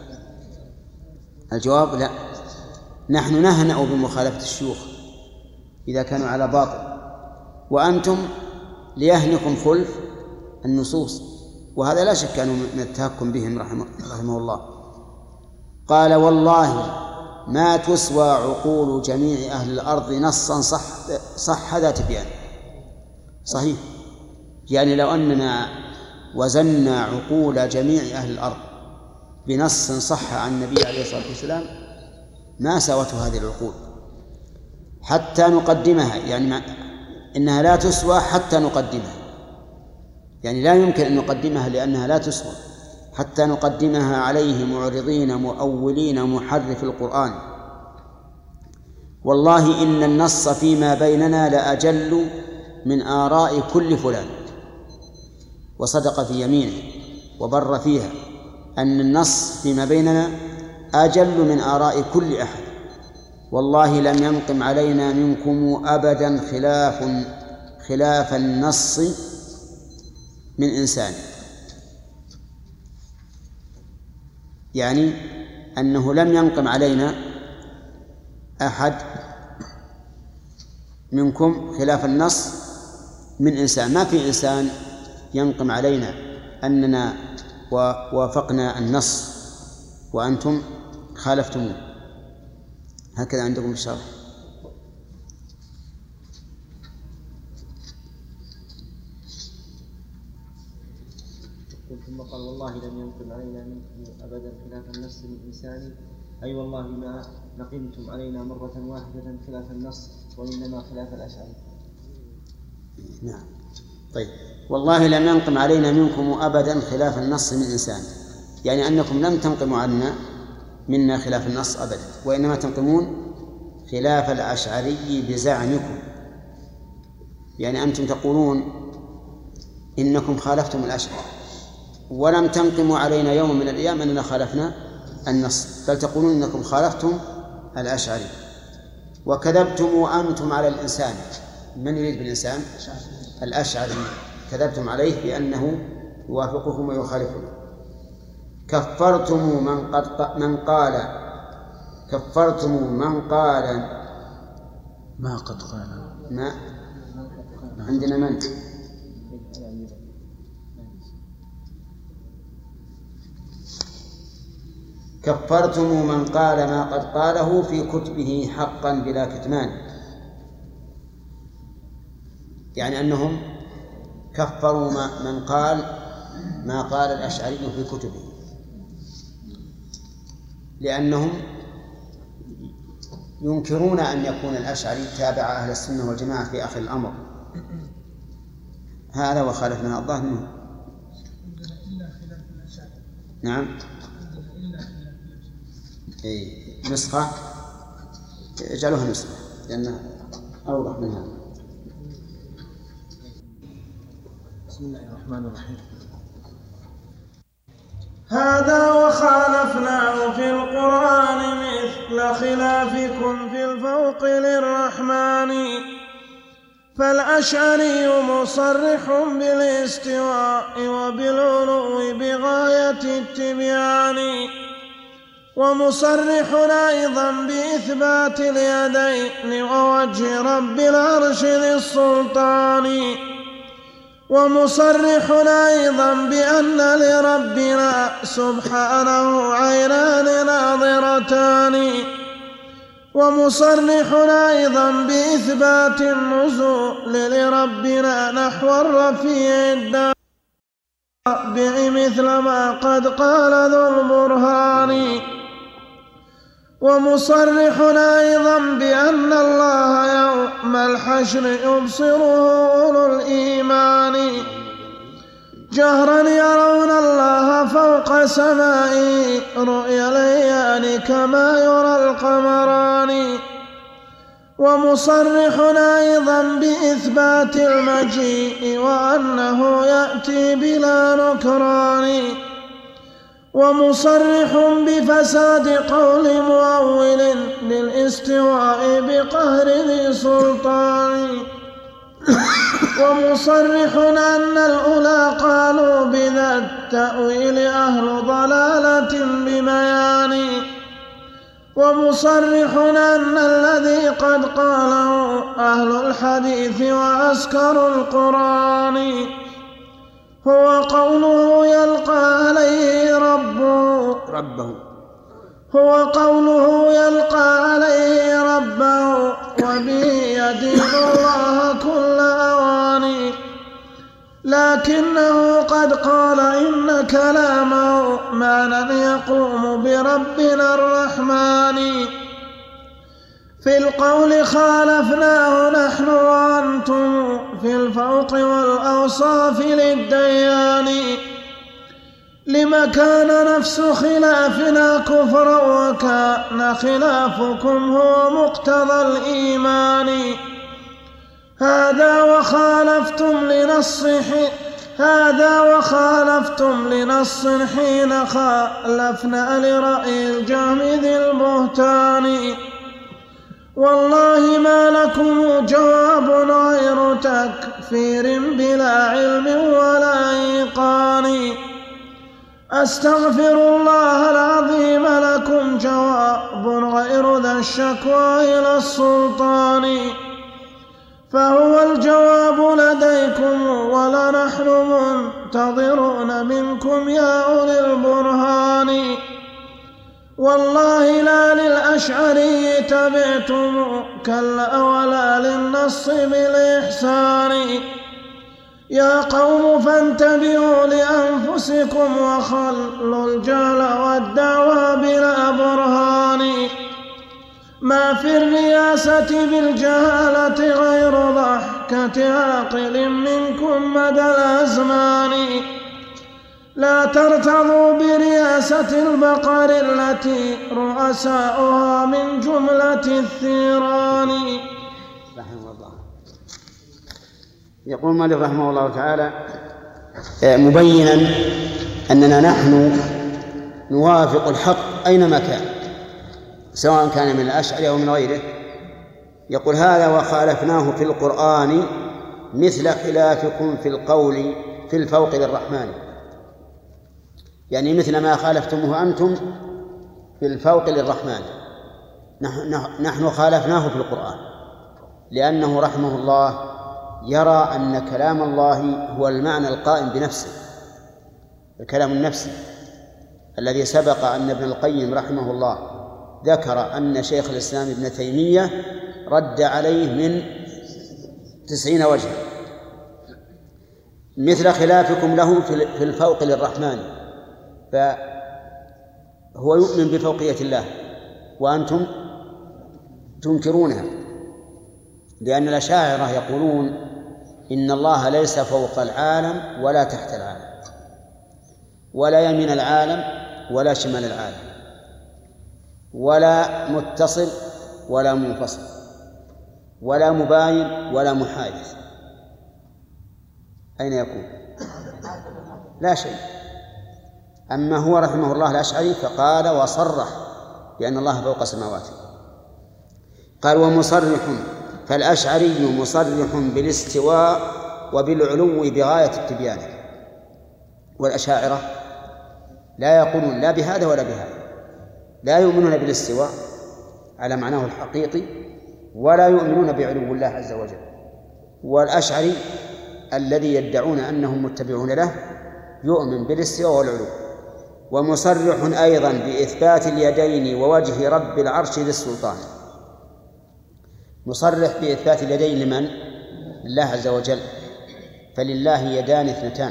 الجواب: لا، نحن نهنأ بمخالفة الشيوخ إذا كانوا على باطل، وأنتم ليهنكم خلف النصوص، وهذا لا شك أنه من التهكم بهم رحمه الله. قال: والله ما تسوى عقول جميع أهل الأرض نصا صح ذا تبيان. صحيح، يعني لو أننا وزنا عقول جميع أهل الأرض بنص صح عن النبي عليه الصلاة والسلام ما ساوته هذه العقول حتى نقدمها، يعني إنها لا تسوى حتى نقدمها، يعني لا يمكن أن نقدمها لأنها لا تسوى، حتى نقدمها عليه معرضين مؤولين محرف القرآن. والله إن النص فيما بيننا لأجل من آراء كل فلان. وصدق في يمينه وبر فيها أن النص فيما بيننا أجل من آراء كل أحد. والله لم ينقم علينا منكم أبدا خلاف النص من إنسان، يعني أنه لم ينقم علينا أحد منكم خلاف النص من إنسان. ما في إنسان ينقم علينا أننا وافقنا النص وأنتم خالفتموه. هكذا عندكم الشرح. ثم قال: والله لم ينقم علينا منكم أبدا خلاف النص من إنسان، أي والله ما نقمتم علينا مرة واحدة خلاف النص، وإنما خلاف الأشعري. نعم. طيب، والله لم ينقم علينا منكم أبدا خلاف النص من إنسان، يعني أنكم لم تنقموا منا خلاف النص أبدا، وإنما تنقمون خلاف الأشعري بزعمكم. يعني أنتم تقولون إنكم خالفتم الأشعري، ولم تنقموا علينا يوم من الأيام أننا خالفنا النص، بل تقولون إنكم خالفتم الأشعري. وكذبتم أنتم على الإنسان. من يريد بالإنسان؟ الأشعري. كذبتم عليه بأنه يوافقكم ويخالفكم. كفرتم من قال ما قد قال ما عندنا من كفرتم من قال ما قد قاله في كتبه حقا بلا كتمان، يعني أنهم كفروا من قال ما قال الأشعري في كتبه، لأنهم ينكرون أن يكون الأشعري تابع أهل السنة والجماعة في آخر الأمر. هذا وخالفنا الله منه. نعم. نسخة اجعلوها نسخة لأنها أوضح منها. بسم الله الرحمن الرحيم. هذا وخالفناه في القرآن مثل خلافكم في الفوق للرحمن، فالأشعري مصرح بالاستواء وبالعلو بغاية التبيان، ومصرح أيضا بإثبات اليدين ووجه رب العرش ذي السلطان، ومصرح أيضا بأن لربنا سبحانه عينان ناظرتان، ومصرح أيضا بإثبات النزول لربنا نحو الرفيع الدابع مثل ما قد قال ذو البرهان، ومصرح أيضا بأن الله يوم الحشر يبصره أولو الإيمان جهرا يرون الله فوق سمائه رؤيا العيان كما يرى القمران، ومصرح أيضا بإثبات المجيء وأنه يأتي بلا نكران، ومصرح بفساد قول مؤول للاستواء بقهر ذي سلطان، ومصرح أن الأولى قالوا بذا التأويل أهل ضلالة بميان، ومصرح أن الذي قد قاله أهل الحديث وعسكر القرآن هو قوله يلقى عليه ربه وبه يدين الله كل أواني، لكنه قد قال إن كلامه معنى يقوم بربنا الرحمن. في القول خالفناه نحن وأنتم في الفوق والأوصاف للديان، لما كان نفس خلافنا كفرا وكان خلافكم هو مقتضى الإيمان. هذا وخالفتم لنص حين خالفنا لرأي الجهم ذي البهتان، والله ما لكم جواب غير تكفير بلا علم ولا إيقان. أستغفر الله العظيم لكم جواب غير ذا الشكوى إلى السلطان، فهو الجواب لديكم ولنحن منتظرون منكم يا أولي البرهان. والله لا للأشعري تبعتم كلا ولا للنص بالإحسان. يا قوم فانتبهوا لأنفسكم وخلوا الجهل والدعوى بلا برهان. ما في الرياسة بالجهالة غير ضحكة عاقل منكم مدى الأزمان. لا ترتضوا برياسة البقر التي رؤساؤها من جملة الثيران. رحمه الله. يقول مالك رحمه الله تعالى مبينا أننا نحن نوافق الحق أينما كان، سواء كان من الأشعري أو من غيره، يقول هذا وخالفناه في القرآن مثل خلافكم في القول في الفوق للرحمن، يعني مثل ما خالفتموه أنتم في الفوق للرحمن نحن خالفناه في القرآن، لأنه رحمه الله يرى أن كلام الله هو المعنى القائم بنفسه، الكلام النفسي الذي سبق أن ابن القيم رحمه الله ذكر أن شيخ الإسلام ابن تيمية رد عليه من 90 وجها. مثل خلافكم له في الفوق للرحمن، فهو يؤمن بفوقية الله وأنتم تنكرونها، لأن الأشاعرة يقولون إن الله ليس فوق العالم ولا تحت العالم، ولا يمين العالم ولا شمال العالم، ولا متصل ولا منفصل، ولا مباين ولا محايد. أين يكون؟ لا شيء. أما هو رحمه الله الأشعري فقال وصرح بأن الله فوق سماواته، قال ومصرح، فالأشعري مصرح بالاستواء وبالعلو بغاية التبيان، والأشاعرة لا يقولون لا بهذا ولا بهذا، لا يؤمنون بالاستواء على معناه الحقيقي ولا يؤمنون بعلو الله عز وجل. والأشعري الذي يدعون أنهم متبعون له يؤمن بالاستواء والعلو. ومصرح أيضا بإثبات اليدين ووجه رب العرش ذي السلطان، مصرح بإثبات اليدين لمن؟ لله عز وجل، فلله يدان اثنتان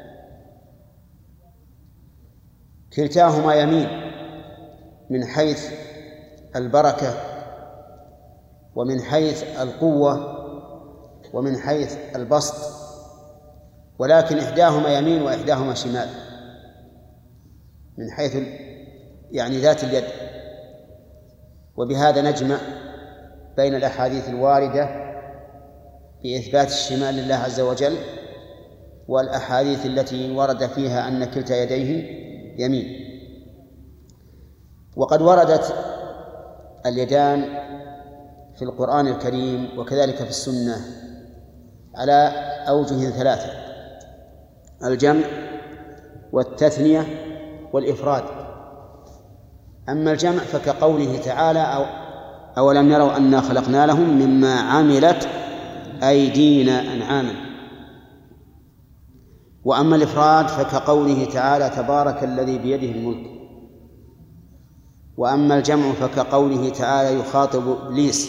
كلتاهما يمين من حيث البركة ومن حيث القوة ومن حيث البسط، ولكن إحداهما يمين وإحداهما شمال من حيث يعني ذات اليد. وبهذا نجمع بين الأحاديث الواردة بإثبات الشمال لله عز وجل والأحاديث التي ورد فيها أن كلتا يديه يمين. وقد وردت اليدان في القرآن الكريم وكذلك في السنة على أوجه ثلاثة: الجمع والتثنية والإفراد. أما الجمع فكقوله تعالى أولم يروا أنا خلقنا لهم مما عملت أيدينا أنعاما. وأما الإفراد فكقوله تعالى تبارك الذي بيده الملك. وأما الجمع فكقوله تعالى يخاطب إبليس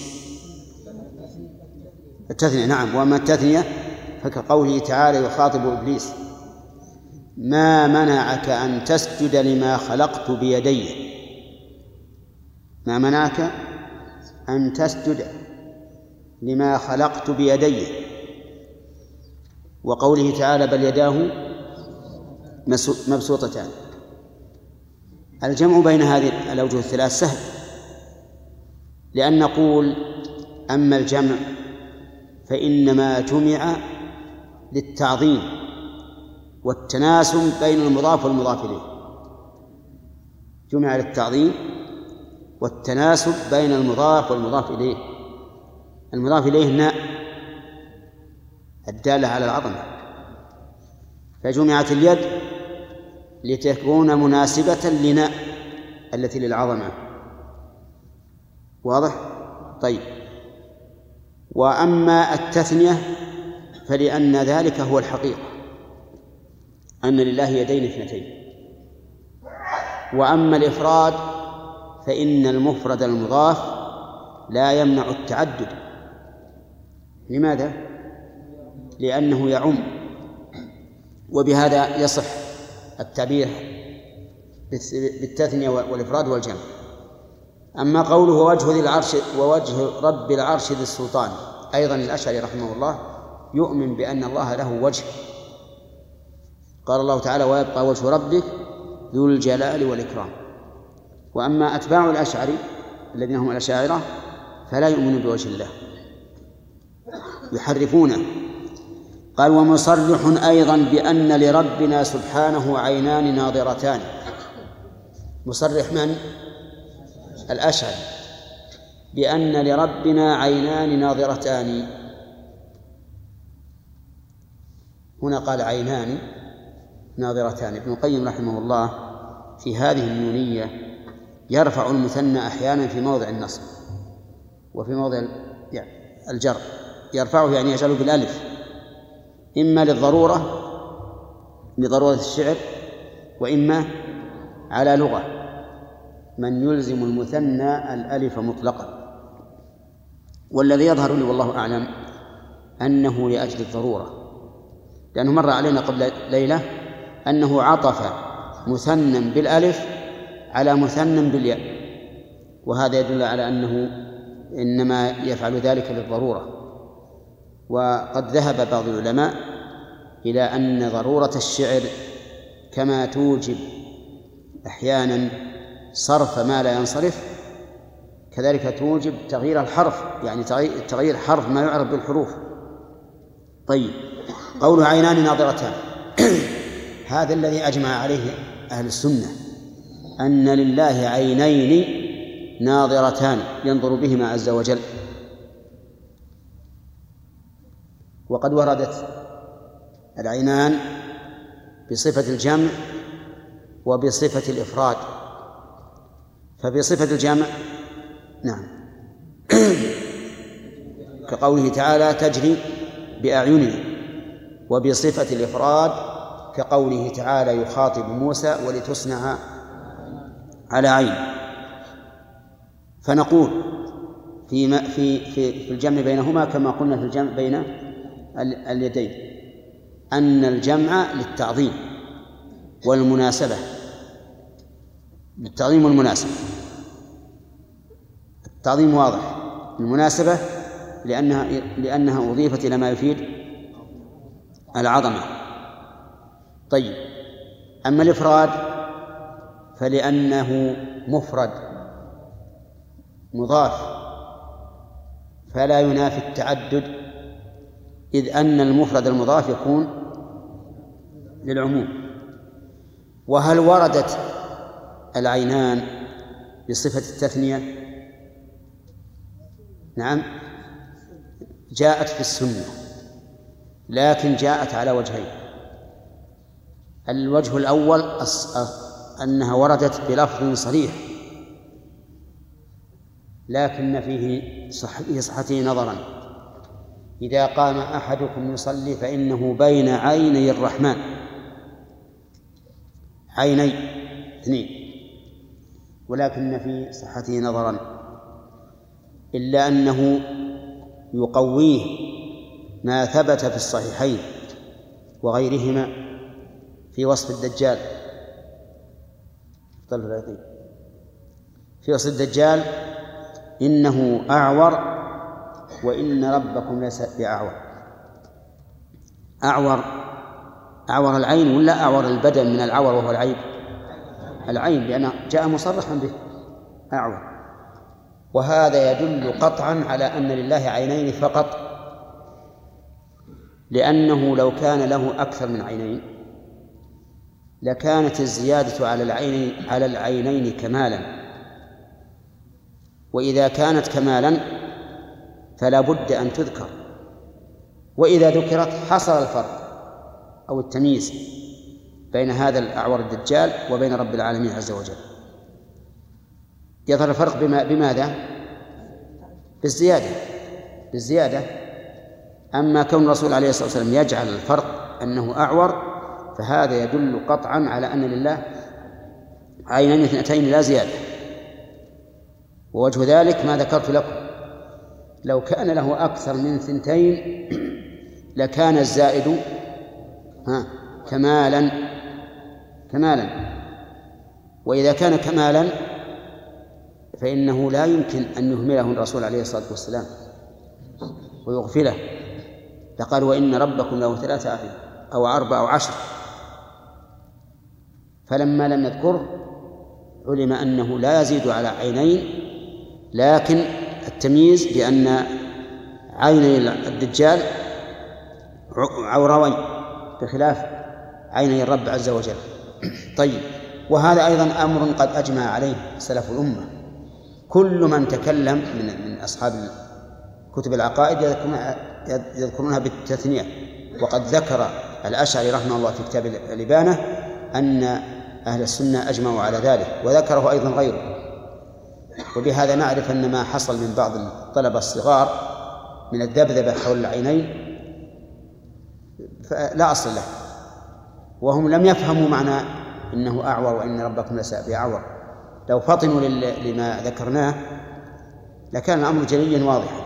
التثنية، نعم. وأما التثنية فكقوله تعالى يخاطب إبليس ما منعك أن تسجد لما خلقت بيدي، ما منعك أن تسجد لما خلقت بيدي. وقوله تعالى بل يداه مبسوطتان. الجمع بين هذه الأوجه الثلاث سهل، لأن نقول أما الجمع فإنما جمع للتعظيم والتناسب بين المضاف والمضاف إليه، جمع للتعظيم والتناسب بين المضاف والمضاف إليه. المضاف إليه ناء الدالة على العظمة، فجمعت اليد لتكون مناسبة لناء التي للعظمة. واضح؟ طيب. وأما التثنية فلأن ذلك هو الحقيقة، أن لله يدين اثنتين. وأما الإفراد فإن المفرد المضاف لا يمنع التعدد. لماذا؟ لأنه يعم، وبهذا يصح التعبير بالتثنية والإفراد والجمع. أما قوله ووجه ذي العرش ووجه رب العرش ذي السلطان، أيضا الأشعري رحمه الله يؤمن بأن الله له وجه. قال الله تعالى ويبقى وجه ربك ذو الجلال والإكرام. وأما أتباع الأشعري الذين هم الأشاعرة فلا يؤمنون بوجه الله، يحرفونه. قال ومصرح أيضا بأن لربنا سبحانه عينان ناظرتان. مصرح من؟ الأشعري. بأن لربنا عينان ناظرتان. هنا قال عينان ناظرتان. ابن القيم رحمه الله في هذه النونية يرفع المثنى أحيانا في موضع النصب وفي موضع الجر، يرفعه يعني يجعله بالألف، إما للضرورة لضرورة الشعر، وإما على لغة من يلزم المثنى الألف مطلقا. والذي يظهر لي والله أعلم أنه لأجل الضرورة، لأنه مر علينا قبل ليلة أنه عطف مثنى بالألف على مثنى بالياء، وهذا يدل على أنه إنما يفعل ذلك للضرورة. وقد ذهب بعض العلماء إلى أن ضرورة الشعر كما توجب أحيانا صرف ما لا ينصرف، كذلك توجب تغيير الحرف، يعني تغيير حرف ما يعرف بالحروف. طيب، قول عينان ناظرتان هذا الذي أجمع عليه أهل السنة، أن لله عينين ناظرتان ينظر بهما عز وجل. وقد وردت العينان بصفة الجمع وبصفة الإفراد. فبصفة الجمع نعم كقوله تعالى تجري بأعيننا، وبصفة الإفراد كقوله تعالى يخاطب موسى ولتصنع على عين. فنقول في الجمع بينهما كما قلنا في الجمع بين اليدين أن الجمع للتعظيم والمناسبة، للتعظيم والمناسبة. التعظيم واضح، المناسبة لأنها أضيفت إلى ما يفيد العظمة. طيب، أما الإفراد فلأنه مفرد مضاف فلا ينافي التعدد، إذ أن المفرد المضاف يكون للعموم. وهل وردت العينان بصفة التثنية؟ نعم، جاءت في السنة، لكن جاءت على وجهين. الوجه الأول أنها وردت بلفظ صريح، لكن فيه صحته نظرا. إذا قام أحدكم يصلي فإنه بين عيني الرحمن، عيني اثنين، ولكن في صحته نظرا، إلا أنه يقويه ما ثبت في الصحيحين وغيرهما في وصف الدجال. في وصف الدجال إنه أعور وإن ربكم ليس بأعور. أعور العين ولا أعور البدن من العور وهو العيب؟ العين، لأنه جاء مصرحا به أعور. وهذا يدل قطعا على أن لله عينين فقط، لأنه لو كان له أكثر من عينين لكانت الزيادة على العينين كمالا، وإذا كانت كمالا فلا بد أن تذكر، وإذا ذكرت حصل الفرق أو التمييز بين هذا الأعور الدجال وبين رب العالمين عز وجل. يظهر الفرق بماذا؟ بالزيادة. أما كون الرسول عليه الصلاة والسلام يجعل الفرق أنه أعور فهذا يدل قطعا على أن لله عينين اثنتين لا زيادة. ووجه ذلك ما ذكرت لكم، لو كان له أكثر من ثنتين لكان الزائد كمالا، وإذا كان كمالا فإنه لا يمكن أن يهمله الرسول عليه الصلاة والسلام ويغفله. لقال وإن ربكم له 3 أعين أو 4 أو 10، فلما لم يذكره علم أنه لا يزيد على عينين، لكن التمييز بأن عيني الدجال عوروين بخلاف عيني الرب عز وجل. طيب، وهذا أيضا أمر قد أجمع عليه سلف الأمة، كل من تكلم من أصحاب كتب العقائد يذكرونها بالتثنية، وقد ذكر الأشعري رحمه الله في كتاب الإبانة أن أهل السنة أجمعوا على ذلك، وذكره أيضا غيره. وبهذا نعرف أن ما حصل من بعض الطلبة الصغار من الذبذبة حول العينين لا أصل له، وهم لم يفهموا معنى إنه أعور وإن ربكم ليس بأعور. لو فطنوا لما ذكرناه لكان الأمر جليا واضحا.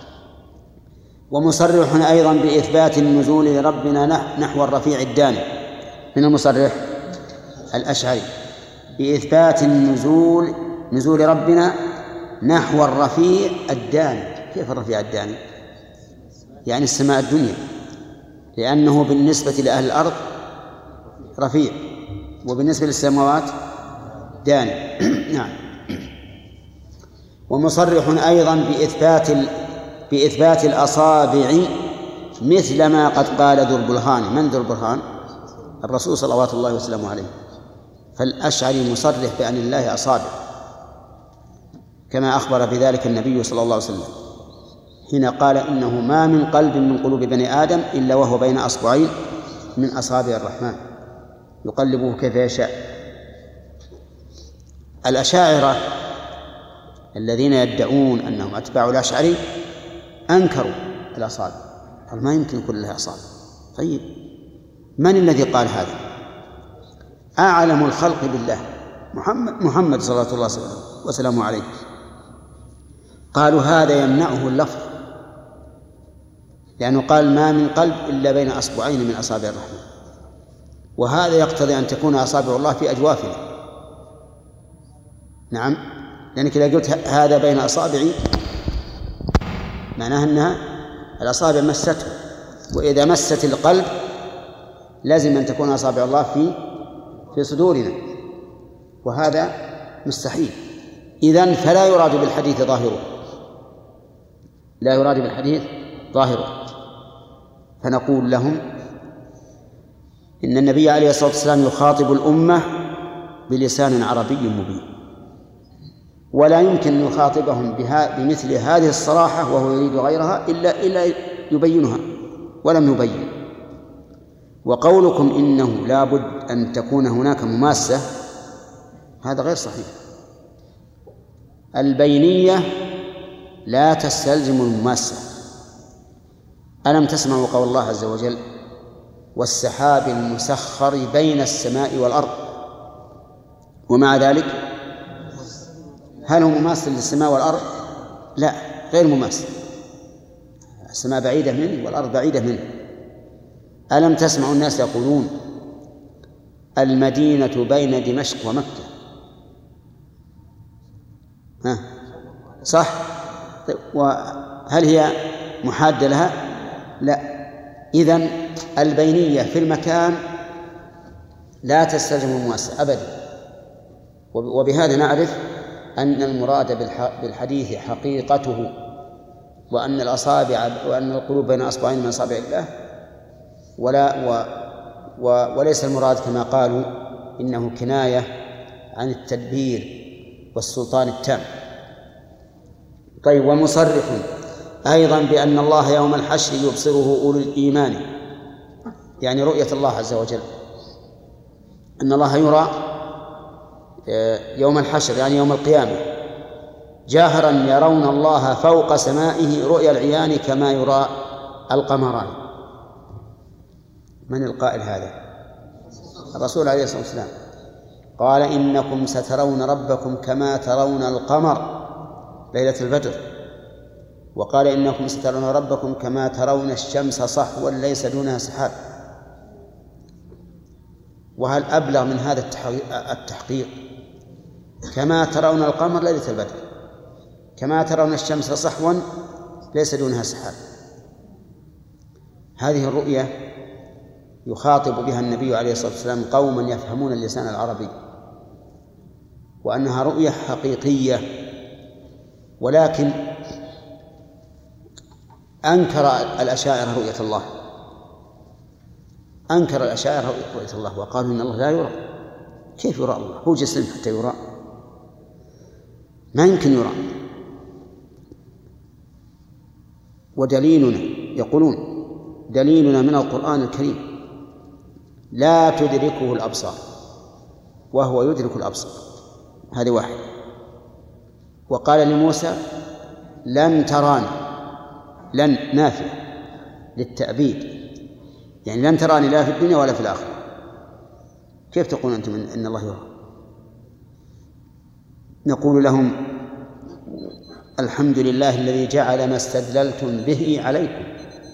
ومصرح أيضا بإثبات النزول لربنا نحو الرفيع الداني. من المصرح الأشعري بإثبات نزول ربنا نحو الرفيع الداني. كيف الرفيع الداني؟ يعني السماء الدنيا، لأنه بالنسبة لأهل الأرض رفيع وبالنسبة للسماوات داني. نعم. ومصرح أيضا بإثبات الأصابع مثل ما قد قال ذو البرهان. من ذو البرهان؟ الرسول صلوات الله وسلامه عليه. فالأشعري مصرح بأن الله أصابع، كما أخبر بذلك النبي صلى الله عليه وسلم حين قال إنه ما من قلب من قلوب بني آدم إلا وهو بين أصبعين من أصابع الرحمن يقلبه كيف يشاء. الأشاعرة الذين يدعون أنهم أتباع الأشعري أنكروا الأصابع، قال ما يمكن يكون لها أصابع. طيب من الذي قال هذا؟ أعلم الخلق بالله محمد صلى الله عليه وسلم عليه. قالوا هذا يمنعه اللفظ، لأنه قال ما من قلب إلا بين أصبعين من أصابع الرحمن، وهذا يقتضي أن تكون أصابع الله في أجوافنا. نعم، لأنك إذا قلت هذا بين أصابعي معناها أنها الأصابع مسته، وإذا مست القلب لازم أن تكون أصابع الله في صدورنا، وهذا مستحيل. إذن فلا يراد بالحديث ظاهره، لا يراد بالحديث ظاهره. فنقول لهم إن النبي عليه الصلاة والسلام يخاطب الأمة بلسان عربي مبين، ولا يمكن أن يخاطبهم بمثل هذه الصراحة وهو يريد غيرها إلا يبينها، ولم يبين. وقولكم إنه لا بد أن تكون هناك مماسة هذا غير صحيح. البينية لا تستلزم المماسة. ألم تسمعوا قول الله عز وجل والسحاب المسخر بين السماء والأرض؟ ومع ذلك هل هو مماثل للسماء والأرض؟ لا، غير مماثل. السماء بعيدة منه والأرض بعيدة منه. ألم تسمعوا الناس يقولون المدينة بين دمشق ومكة؟ صح؟ وهل هي محادة لها؟ لا. إذن البينية في المكان لا تستلزم المماسة أبدا. وبهذا نعرف أن المراد بالحديث حقيقته، وأن القلوب بين أصبعين من أصابع الله، وليس المراد كما قالوا إنه كناية عن التدبير والسلطان التام. طيب. ومصرح أيضا بأن الله يوم الحشر يبصره أولو الإيمان، يعني رؤية الله عز وجل، أن الله يرى يوم الحشر يعني يوم القيامة جاهرا، يرون الله فوق سمائه رؤيا العيان كما يرى القمران. من القائل هذا؟ الرسول عليه الصلاة والسلام قال إنكم سترون ربكم كما ترون القمر ليلة البدر، وقال إنكم سترون ربكم كما ترون الشمس صحوا ليس دونها سحاب. وهل أبلغ من هذا التحقيق؟ كما ترون القمر ليلة البدر، كما ترون الشمس صحوا ليس دونها سحاب. هذه الرؤية يخاطب بها النبي عليه الصلاة والسلام قوما يفهمون اللسان العربي، وأنها رؤية حقيقية. ولكن أنكر الأشاعرة رؤية الله، أنكر الأشاعرة رؤية الله وقالوا إن الله لا يرى. كيف يرى الله؟ هو جسم حتى يرى. ما يمكن يرى. ودليلنا يقولون دليلنا من القرآن الكريم لا تدركه الأبصار وهو يدرك الأبصار. هذه واحدة. وقال لموسى لن تراني، لن نافية للتأبيد، يعني لن تراني لا في الدنيا ولا في الآخرة. كيف تقول أنتم إن الله يرى؟ نقول لهم الحمد لله الذي جعل ما استدللتم به عليكم.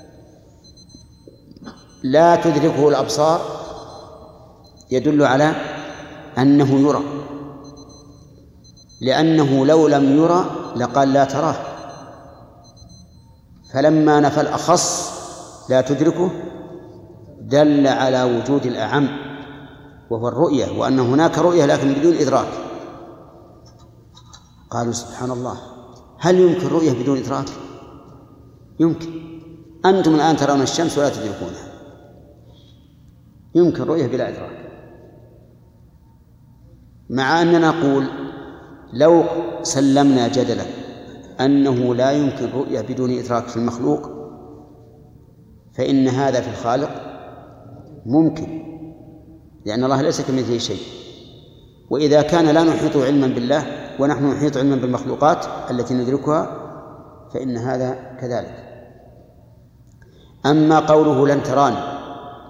لا تدركه الأبصار يدل على أنه يرى، لأنه لو لم يرى لقال لا تراه، فلما نفى الأخص لا تدركه دل على وجود الأعم وهو الرؤية، وأن هناك رؤية لكن بدون إدراك. قالوا سبحان الله، هل يمكن رؤية بدون إدراك؟ يمكن. أنتم الآن ترون الشمس ولا تدركونها، يمكن رؤية بلا إدراك. مع أننا نقول لو سلمنا جدلا أنه لا يمكن رؤية بدون إدراك في المخلوق، فإن هذا في الخالق ممكن، لأن الله ليس كمثله شيء. وإذا كان لا نحيط علما بالله ونحن نحيط علما بالمخلوقات التي ندركها فإن هذا كذلك. أما قوله لن تراني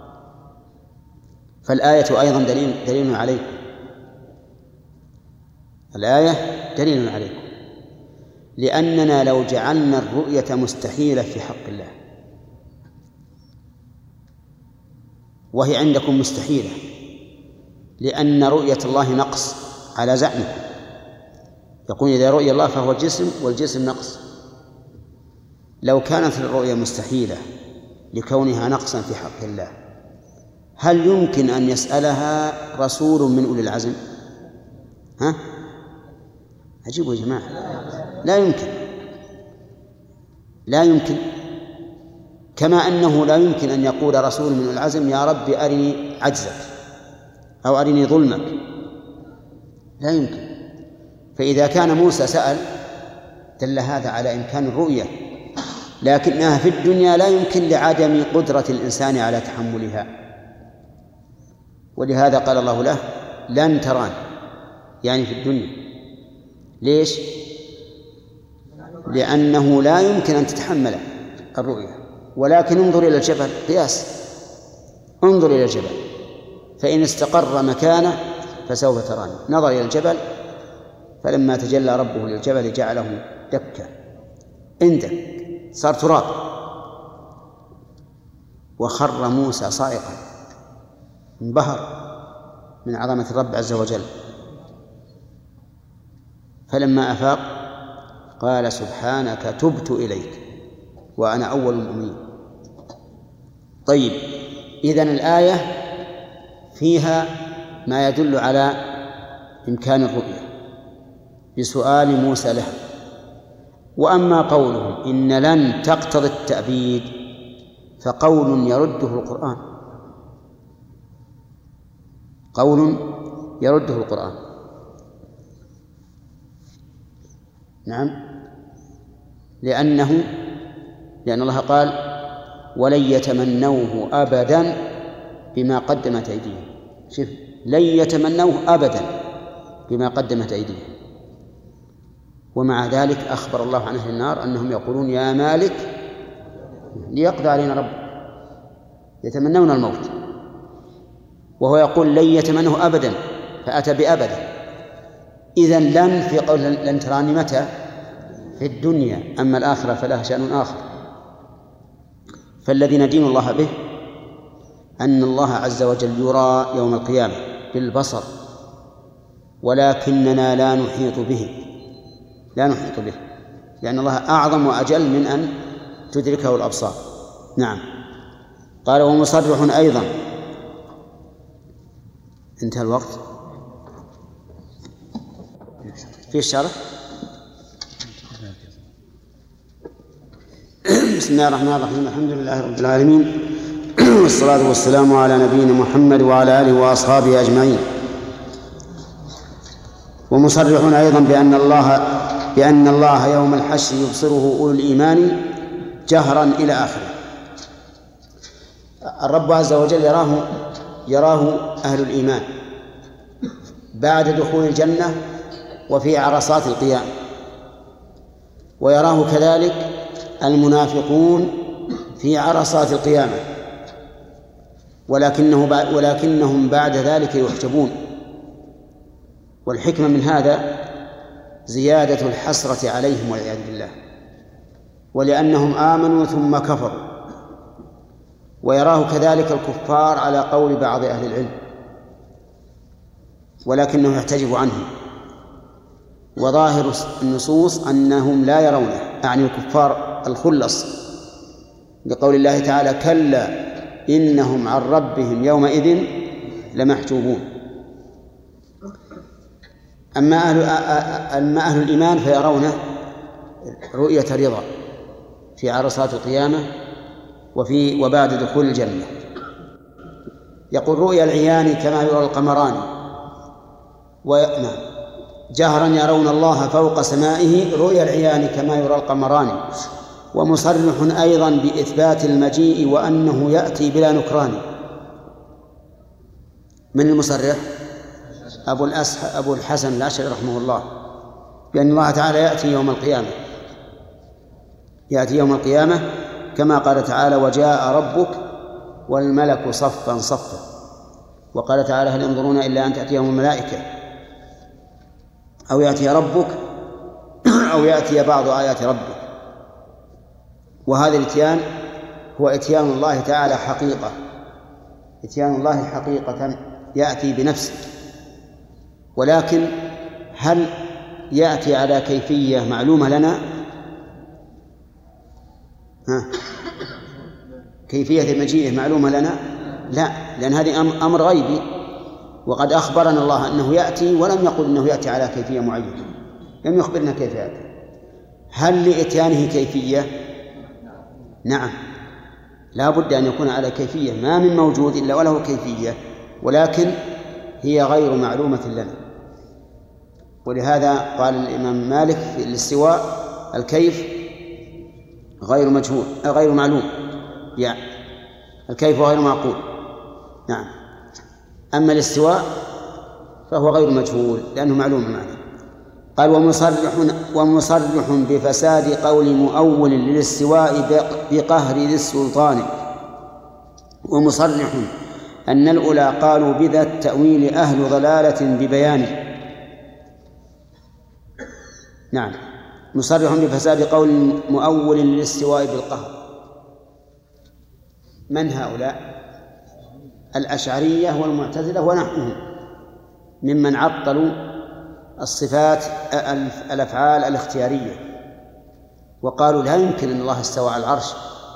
فالآية أيضا دليل عليكم. الآية دليل عليكم، لأننا لو جعلنا الرؤية مستحيلة في حق الله وهي عندكم مستحيلة، لأن رؤية الله نقص على زعمكم. يقول إذا رؤي الله فهو جسم والجسم نقص. لو كانت الرؤية مستحيلة لكونها نقصا في حق الله، هل يمكن أن يسألها رسول من أولي العزم؟ ها؟ عجيبوا يا جماعة، لا يمكن، لا يمكن. كما أنه لا يمكن أن يقول رسول من العزم يا رب أرني عجزك أو أرني ظلمك، لا يمكن. فإذا كان موسى سأل دل هذا على إمكان الرؤية، لكنها في الدنيا لا يمكن لعدم قدرة الإنسان على تحملها. ولهذا قال الله له لن تراني، يعني في الدنيا. ليش؟ لأنه لا يمكن أن تتحمل الرؤية. ولكن انظر إلى الجبل، قياس، انظر إلى الجبل فإن استقر مكانه فسوف تراني. نظر إلى الجبل فلما تجلى ربه للجبل جعله دكا، اندك، صار تراب، وخر موسى صائقا، انبهر من عظمة الرب عز وجل. فلما أفاق قال سبحانك تبت إليك وأنا أول المؤمنين. طيب، إذن الآية فيها ما يدل على إمكان الرؤية بسؤال موسى له. وأما قولهم إن لن تقتضي التأبيد فقول يرده القرآن، قول يرده القرآن. نعم، لأن الله قال ولن يتمنوه أبدا بما قدمت أيديهم. شوف، لن يتمنوه أبدا بما قدمت أيديهم. ومع ذلك أخبر الله عن أهل النار أنهم يقولون يا مالك ليقضي علينا ربك، يتمنون الموت، وهو يقول لن يتمنوه أبدا فأتى بأبدا. إذن لن في قول لن تراني متى؟ في الدنيا، أما الآخرة فلها شأن آخر. فالذي ندين الله به أن الله عز وجل يرى يوم القيامة بالبصر، ولكننا لا نحيط به، لا نحيط به، لأن الله أعظم وأجل من أن تدركه الأبصار. نعم. قال ومصرح أيضا. انتهى الوقت. في الشرح. بسم الله الرحمن الرحيم، الحمد لله رب العالمين، والصلاة والسلام على نبينا محمد وعلى آله وأصحابه أجمعين. ومصرح أيضا بأن الله بأن الله يوم الحشر يبصره أولو الإيمان جهرا إلى آخره. الرب عز وجل يراه أهل الإيمان بعد دخول الجنة وفي عرصات القيامة، ويراه كذلك المنافقون في عرصات القيامة، ولكنهم بعد ذلك يحجبون. والحكمة من هذا زيادة الحسرة عليهم والعياذ بالله، ولأنهم آمنوا ثم كفروا. ويراه كذلك الكفار على قول بعض أهل العلم، ولكنه يحتجب عنهم. وظاهر النصوص أنهم لا يرونه، أعني الكفار الخلص، لقول الله تعالى: كلا إنهم عن ربهم يومئذ لمحجوبون. أما أهل الإيمان فيرونه رؤية رضا في عرصات القيامة وبعد دخول الجنة. يقول: رؤيا العيان كما يرى القمران جهرا يرون الله فوق سمائه رؤيا العيان كما يرى القمران. ومصرح أيضا بإثبات المجيء وأنه يأتي بلا نكران. من المصرح؟ أبو الحسن الأشعري رحمه الله، بأن الله تعالى يأتي يوم القيامة كما قال تعالى: وجاء ربك والملك صفا صفا. وقال تعالى: هل ينظرون إلا أن تأتيهم الملائكة أو يأتي ربك أو يأتي بعض آيات ربك. وهذا الإتيان هو إتيان الله تعالى حقيقة، إتيان الله حقيقة يأتي بنفسه. ولكن هل يأتي على كيفية معلومة لنا؟ كيفية مجيئه معلومة لنا؟ لا، لأن هذه أمر غيبي، وقد أخبرنا الله أنه يأتي ولم يقل أنه يأتي على كيفية معينة، لم يخبرنا كيف يأتي. هل لإتيانه كيفية؟ نعم، لا بد أن يكون على كيفية، ما من موجود إلا وله كيفية، ولكن هي غير معلومة لنا. ولهذا قال الإمام مالك في الاستواء: الكيف غير معلوم، يعني الكيف غير معقول. نعم، أما الاستواء فهو غير مجهول لأنه معلوم المعنى. قال: ومصرح بفساد قول مؤول للاستواء بقهر ذي السلطان. ومصرح أن الأولى قالوا بذا التأويل أهل ضلالة ببيان. نعم، مصرح بفساد قول مؤول للاستواء بالقهر. من هؤلاء؟ الأشعرية والمعتزلة ونحوهم ممن عطلوا الصفات الأفعال الاختيارية، وقالوا لا يمكن أن الله استوى على العرش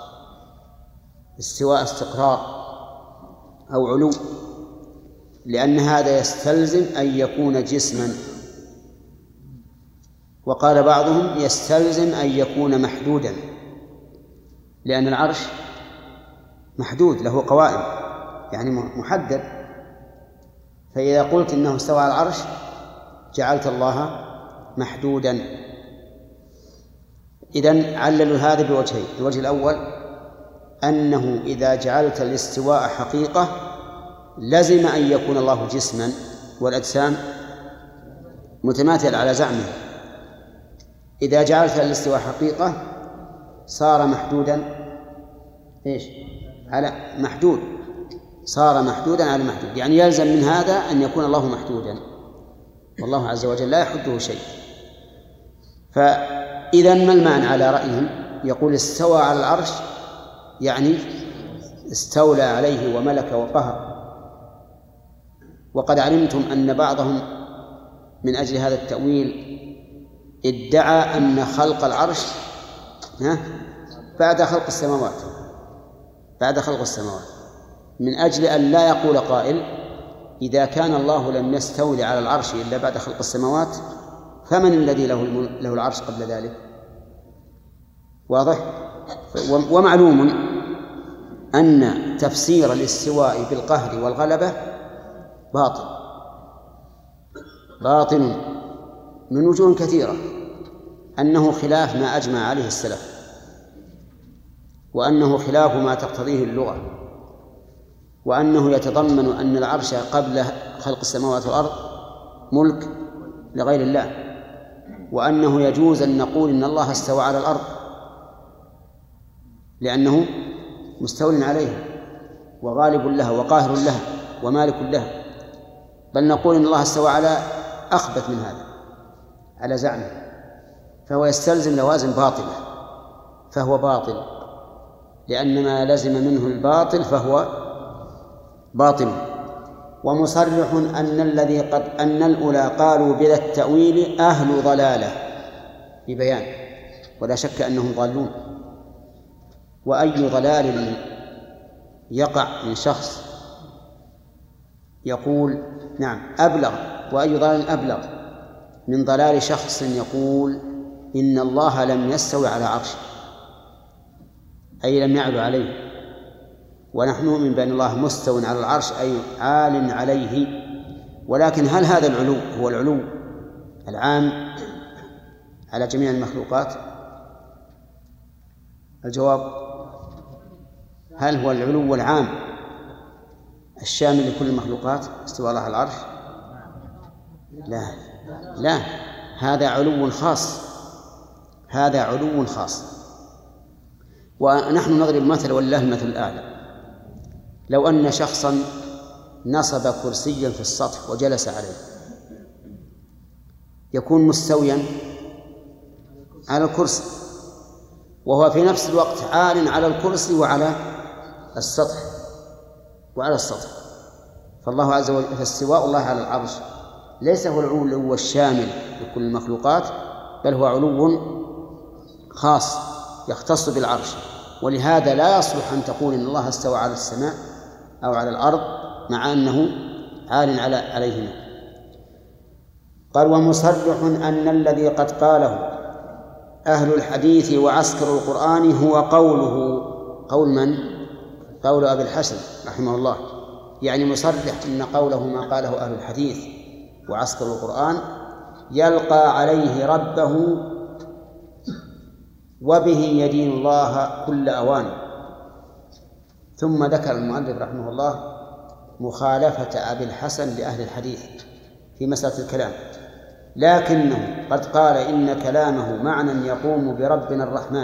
استواء استقرار أو علو، لأن هذا يستلزم أن يكون جسما. وقال بعضهم يستلزم أن يكون محدودا، لأن العرش محدود له قوائم، يعني محدد. فإذا قلت إنه استوى على العرش جعلت الله محدودا. إذن عللوا هذا بوجهين: الوجه الأول أنه إذا جعلت الاستواء حقيقة لزم أن يكون الله جسما والأجسام متماثل على زعمه. إذا جعلت الاستواء حقيقة صار محدودا على محدود، صار محدودا على محدود، يعني يلزم من هذا أن يكون الله محدودا، والله عز وجل لا يحده شيء. فإذا ما المعنى على رأيهم؟ يقول استوى على العرش يعني استولى عليه وملك وقهر. وقد علمتم أن بعضهم من أجل هذا التأويل ادعى أن خلق العرش بعد خلق السماوات، من أجل أن لا يقول قائل: إذا كان الله لم يستولي على العرش إلا بعد خلق السماوات فمن الذي له العرش قبل ذلك؟ واضح؟ ومعلوم أن تفسير الاستواء بالقهر والغلبة باطل من وجوه كثيرة. أنه خلاف ما أجمع عليه السلف، وأنه خلاف ما تقتضيه اللغة، وأنه يتضمن أن العرش قبل خلق السماوات والأرض ملك لغير الله، وأنه يجوز أن نقول إن الله استوى على الأرض لأنه مستول عليه وغالب لها وقاهر لها ومالك لها، بل نقول إن الله استوى على أخبث من هذا على زعمه، فهو يستلزم لوازم باطلة، فهو باطل، لأن ما لزم منه الباطل فهو باطل. ومصرح أن الأولى قالوا بلا التأويل أهل ضلالة ببيان، ولا شك أنهم ضالون. وأي ضلال يقع من شخص يقول نعم أبلغ، وأي ضلال أبلغ من ضلال شخص يقول إن الله لم يستوي على عرشه، أي لم يعلو عليه، ونحن نؤمن بأن الله مستو على العرش أي عال عليه. ولكن هل هذا العلو هو العلو العام على جميع المخلوقات؟ الجواب: هل هو العلو العام الشامل لكل المخلوقات استوى الله على العرش؟ لا، هذا علو خاص، هذا علو خاص. ونحن نضرب مثل ولله المثل الأعلى. لو أن شخصا نصب كرسيا في السطح وجلس عليه، يكون مستويا على الكرسي، وهو في نفس الوقت عال على الكرسي وعلى السطح. فالله عز وجل فاستواء الله على العرش ليس هو العلو الشامل لكل المخلوقات، بل هو علو خاص يختص بالعرش. ولهذا لا يصلح أن تقول إن الله استوى على السماء أو على الأرض مع أنه عال عليهما. قال: ومصرح أن الذي قد قاله أهل الحديث وعسكر القرآن هو قوله. قول من؟ قول أبي الحسن رحمه الله، يعني مصرح أن قوله ما قاله أهل الحديث وعسكر القرآن يلقى عليه ربه وبه يدين الله كل أوان. ثم ذكر المؤلف رحمه الله مخالفة أبي الحسن لأهل الحديث في مسألة الكلام، لكنه قد قال إن كلامه معنى يقوم بربنا الرحمن.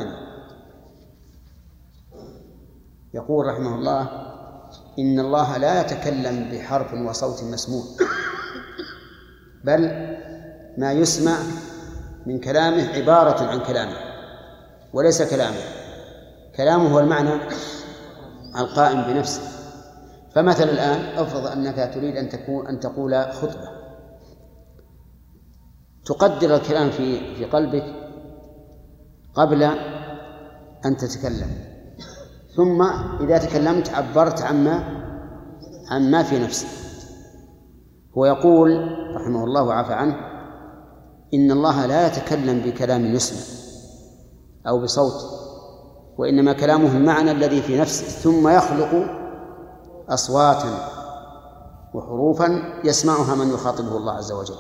يقول رحمه الله إن الله لا يتكلم بحرف وصوت مسموع، بل ما يسمع من كلامه عبارة عن كلامه وليس كلامه هو المعنى القائم بنفسه. فمثلا الآن أفرض أنك تريد أن تقول خطبة، تقدر الكلام في قلبك قبل أن تتكلم، ثم إذا تكلمت عبرت عما في نفسك. هو يقول رحمه الله وعفى عنه إن الله لا يتكلم بكلام يسمع أو بصوت، وإنما كلامه المعنى الذي في نفسه، ثم يخلق أصواتا وحروفا يسمعها من يخاطبه الله عز وجل.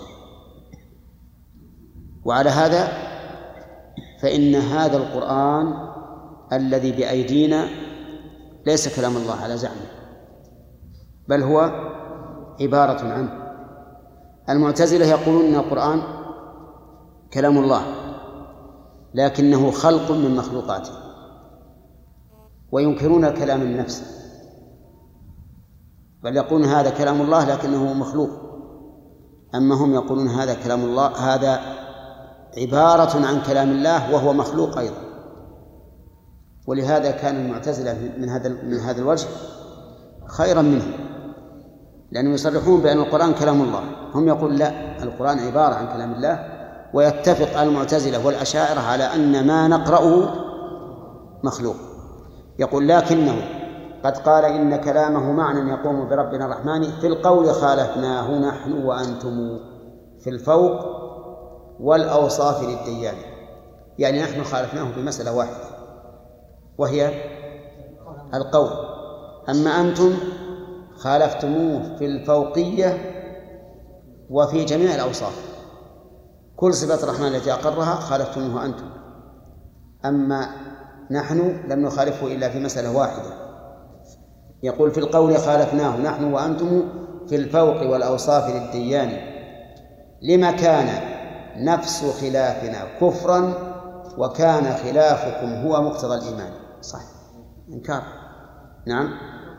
وعلى هذا فإن هذا القرآن الذي بأيدينا ليس كلام الله على زعمه، بل هو عبارة عنه. المعتزلة يقولون أن القرآن كلام الله لكنه خلق من مخلوقاته، وينكرون الكلام النفس، بل يقولون هذا كلام الله لكنه مخلوق. أما هم يقولون هذا كلام الله، هذا عبارة عن كلام الله وهو مخلوق أيضا. ولهذا كان المعتزلة من هذا الوجه خيرا منهم، لأنهم يصرحون بأن القرآن كلام الله، هم يقول لا، القرآن عبارة عن كلام الله. ويتفق المعتزلة والأشاعرة على أن ما نقرأه مخلوق. يقول لكنه قد قال إن كلامه معنى يقوم بربنا الرحمن، في القول خالفناه نحن وأنتم في الفوق والأوصاف للديان. يعني نحن خالفناه في مسألة واحدة وهي القول، أما أنتم خالفتموه في الفوقية وفي جميع الأوصاف. كل صفات الرحمن التي أقرها خالفتموه أنتم، أما نحن لم نخالفه إلا في مسألة واحدة. يقول في القول خالفناه نحن وأنتم في الفوق والأوصاف للديان، لما كان نفس خلافنا كفرا وكان خلافكم هو مقتضى الإيمان. صح، إنكار. نعم،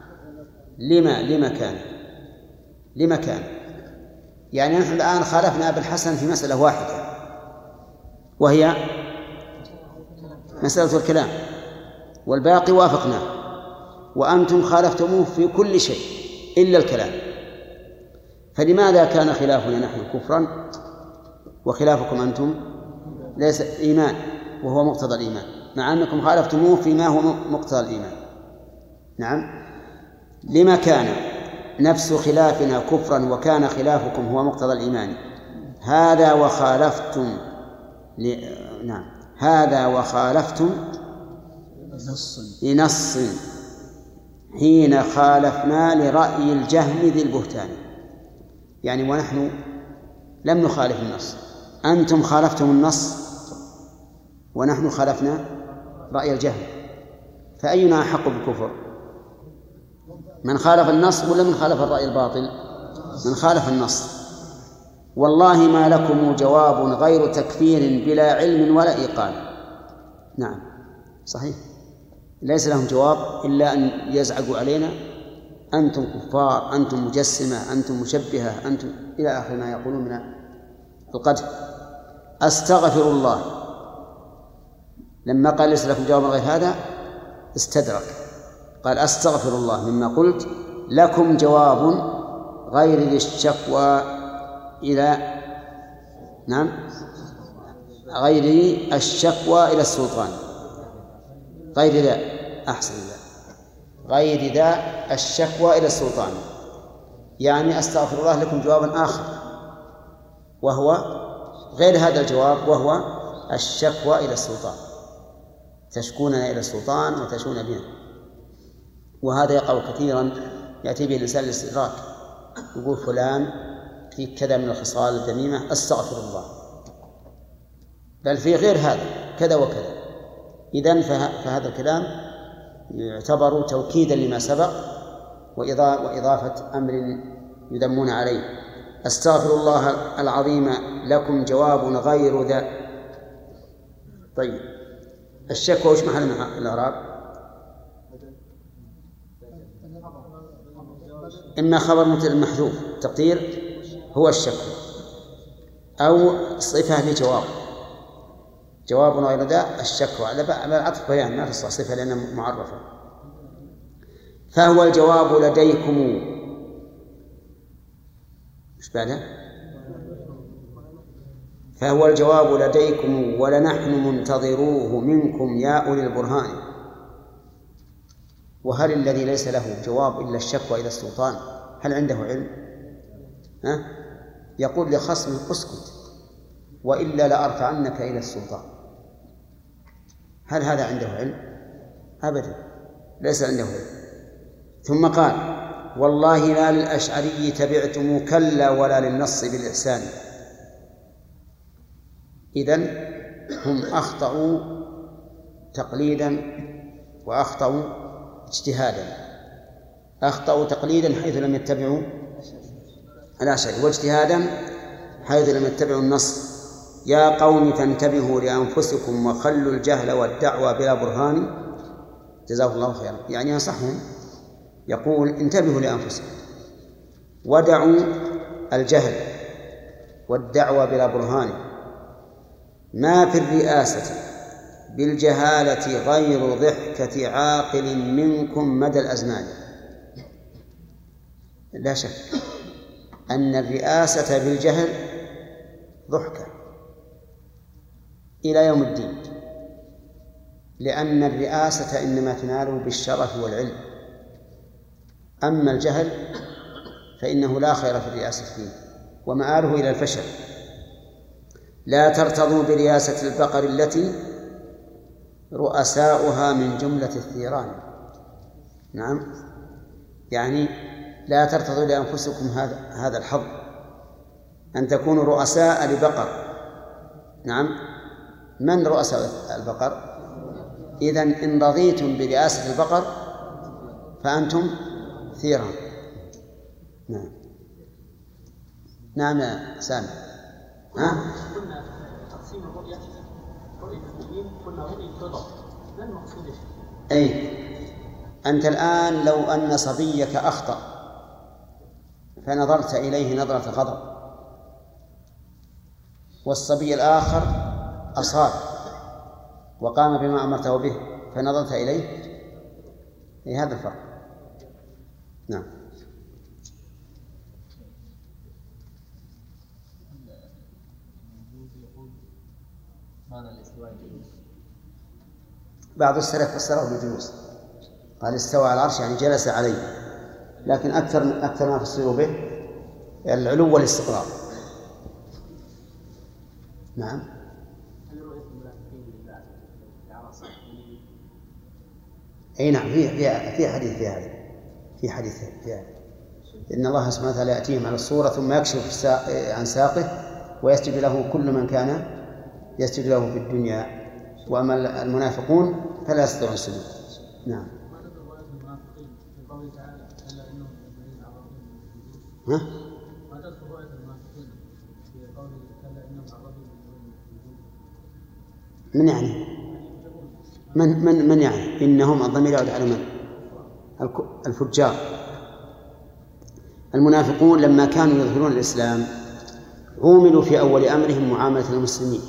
لما كان يعني نحن الآن خالفنا أبا الحسن في مسألة واحدة وهي مسألة الكلام، والباقي وافقناه، وأنتم خالفتموه في كل شيء إلا الكلام. فلماذا كان خلافنا نحن كفرا وخلافكم أنتم ليس إيمان وهو مقتضى الإيمان، مع أنكم خالفتموه فيما هو مقتضى الإيمان؟ نعم، لما كان نفس خلافنا كفرا وكان خلافكم هو مقتضى الإيمان. هذا وخالفتم لنص حين خالفنا لرأي الجهم ذي البهتان. يعني ونحن لم نخالف النص، أنتم خالفتم النص ونحن خالفنا رأي الجهم، فأينا أحق بالكفر؟ من خالف النص ولا من خالف الرأي الباطل؟ من خالف النص. والله ما لكم جواب غير تكفير بلا علم ولا إيقان. نعم صحيح، ليس لهم جواب إلا أن يزعقوا علينا أنتم كفار، أنتم مجسمة، أنتم مشبهة، أنتم إلى آخر ما يقولون من القدح. أستغفر الله لما قال ليس لكم جواب غير هذا استدرك، قال أستغفر الله مما قلت لكم جواب غير ذي الشكوى إلى غير الشكوى إلى السلطان، غير ذا أحسن ذا غير ذا الشكوى إلى السلطان. يعني أستغفر الله لكم جوابا آخر وهو غير هذا الجواب، وهو الشكوى إلى السلطان، تشكوننا إلى السلطان وتشون بنا. وهذا يقع كثيرا، يأتي به الإنسان الاستدراك، يقول فلان في كذا من الخصال الذميمة أستغفر الله، بل في غير هذا كذا وكذا. إذن فهذا الكلام يعتبر توكيدا لما سبق وإضافة أمر يذمون عليه. أستغفر الله العظيم لكم جواب غير ذا. طيب الشكوى وش محل الإعراب؟ إما خبر مبتدأ محذوف تقدير هو الشكوى، أو صفة لجواب، جواب غير ذا الشكوى على عطف بيان ما تصح صفة لأنها معرفة. فهو الجواب لديكم إيش بعده؟ فهو الجواب لديكم ولنحن منتظروه منكم يا أولي البرهان. وهل الذي ليس له جواب إلا الشكوى إلى السلطان هل عنده علم؟ يقول لخصمه اسكت وإلا لأرفعنك إلى السلطان. هل هذا عنده علم؟ أبدا ليس عنده علم. ثم قال والله لا للأشعري تبعتم كلا ولا للنص بالإحسان. إذن هم أخطأوا تقليدا وأخطأوا اجتهادا. أخطأوا تقليدا حيث لم يتبعوا الأشعري، واجتهادا حيث لم يتبعوا النص. يا قوم فانتبهوا لأنفسكم وخلوا الجهل والدعوى بلا برهان. جزاهم الله خيرا. يعني ينصحهم، يقول انتبهوا لأنفسكم ودعوا الجهل والدعوى بلا برهان. ما في الرئاسة بالجهالة غير ضحكة عاقل منكم مدى الأزمان. لا شك أن الرئاسة بالجهل ضحكة إلى يوم الدين، لأن الرئاسة إنما تنال بالشرف والعلم، أما الجهل فإنه لا خير في الرئاسة فيه ومآله إلى الفشل. لا ترتضوا برئاسة البقر التي رؤساؤها من جملة الثيران. نعم، يعني لا ترتضوا لأنفسكم هذا الحظ أن تكونوا رؤساء لبقر نعم. من رؤساء البقر؟ إذن إن رضيتم برئاسة البقر فأنتم ثيران. نعم. نعم يا سامي. قلنا تقسيم الرؤية رؤية المؤمنين قلنا رؤية رضا، ما المقصود؟ أي أنت الآن لو أن صبيك أخطأ فنظرت إليه نظرة غضب، والصبي الآخر أصاب وقام بما أمرته به فنظرت إليه، في هذا الفرق. نعم. بعض السلف فسره بالجلوس، قال استوى على العرش يعني جلس عليه، لكن أكثر ما فسروا به العلو والاستقرار. نعم. أي نعم، في حديث في هذا، في حديث في هذا إن الله سبحانه وتعالى يأتيهم على الصورة ثم يكشف عن ساقه ويسجد له كل من كان يسجد له في الدنيا، وأما المنافقون فلا يستطيعون السجود. نعم. ها؟ من يعني؟ من يعني إنهم؟ الضمير يعود على من؟ الفجار. المنافقون لما كانوا يظهرون الإسلام عوملوا في أول أمرهم معاملة المسلمين،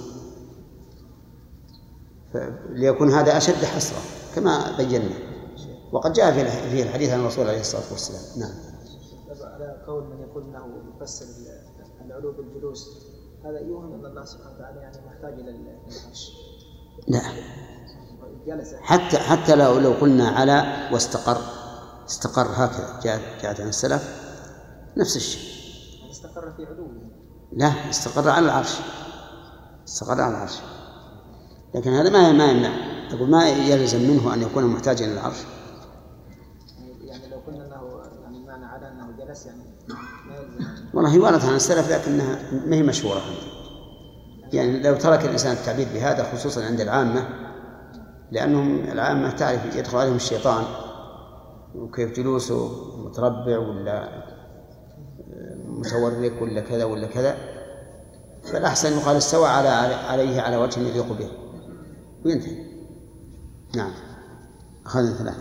ليكون هذا أشد حسرة كما بينا، وقد جاء في الحديث عن الرسول عليه الصلاة والسلام. نعم. على قول من يقول أنه يفسر العلو بالجلوس، هذا يوهم أن الله سبحانه وتعالى يعني محتاج إلى العرش. لا، حتى لو قلنا على واستقر، استقر هكذا جاءت عن السلف نفس الشيء. استقر في علوه؟ لا، استقر على العرش، استقر على العرش، لكن هذا ما يمنع، أقول ما يلزم منه أن يكون محتاجا إلى العرش. يعني لو قلنا أنه يعني معنى على أنه جلس يعني ما يلزم. والله ورد عن السلف لكنها ما هي مشهورة يعني لو ترك الإنسان التعبير بهذا خصوصا عند العامة، لأنهم العامة تعرف يدخل عليهم الشيطان وكيف جلوسه متربع ولا متورك ولا كذا ولا كذا، فالأحسن يقال استوى عليه على وجه يليق به وينتهي. نعم. أخذنا 3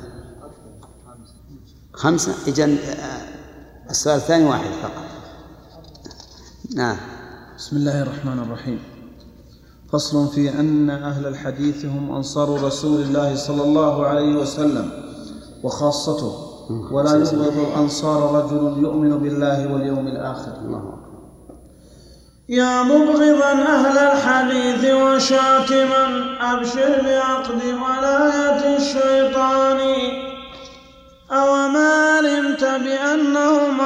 5. إذن السؤال الثاني 1 فقط. نعم. بسم الله الرحمن الرحيم. فصل في أن أهل الحديث هم أنصار رسول الله صلى الله عليه وسلم وخاصته، ولا يبغض الأنصار رجل يؤمن بالله واليوم الآخر. يا مبغضا أهل الحديث وشاتما أبشر بعقد ولاية الشيطان، أوما علمت بأنهم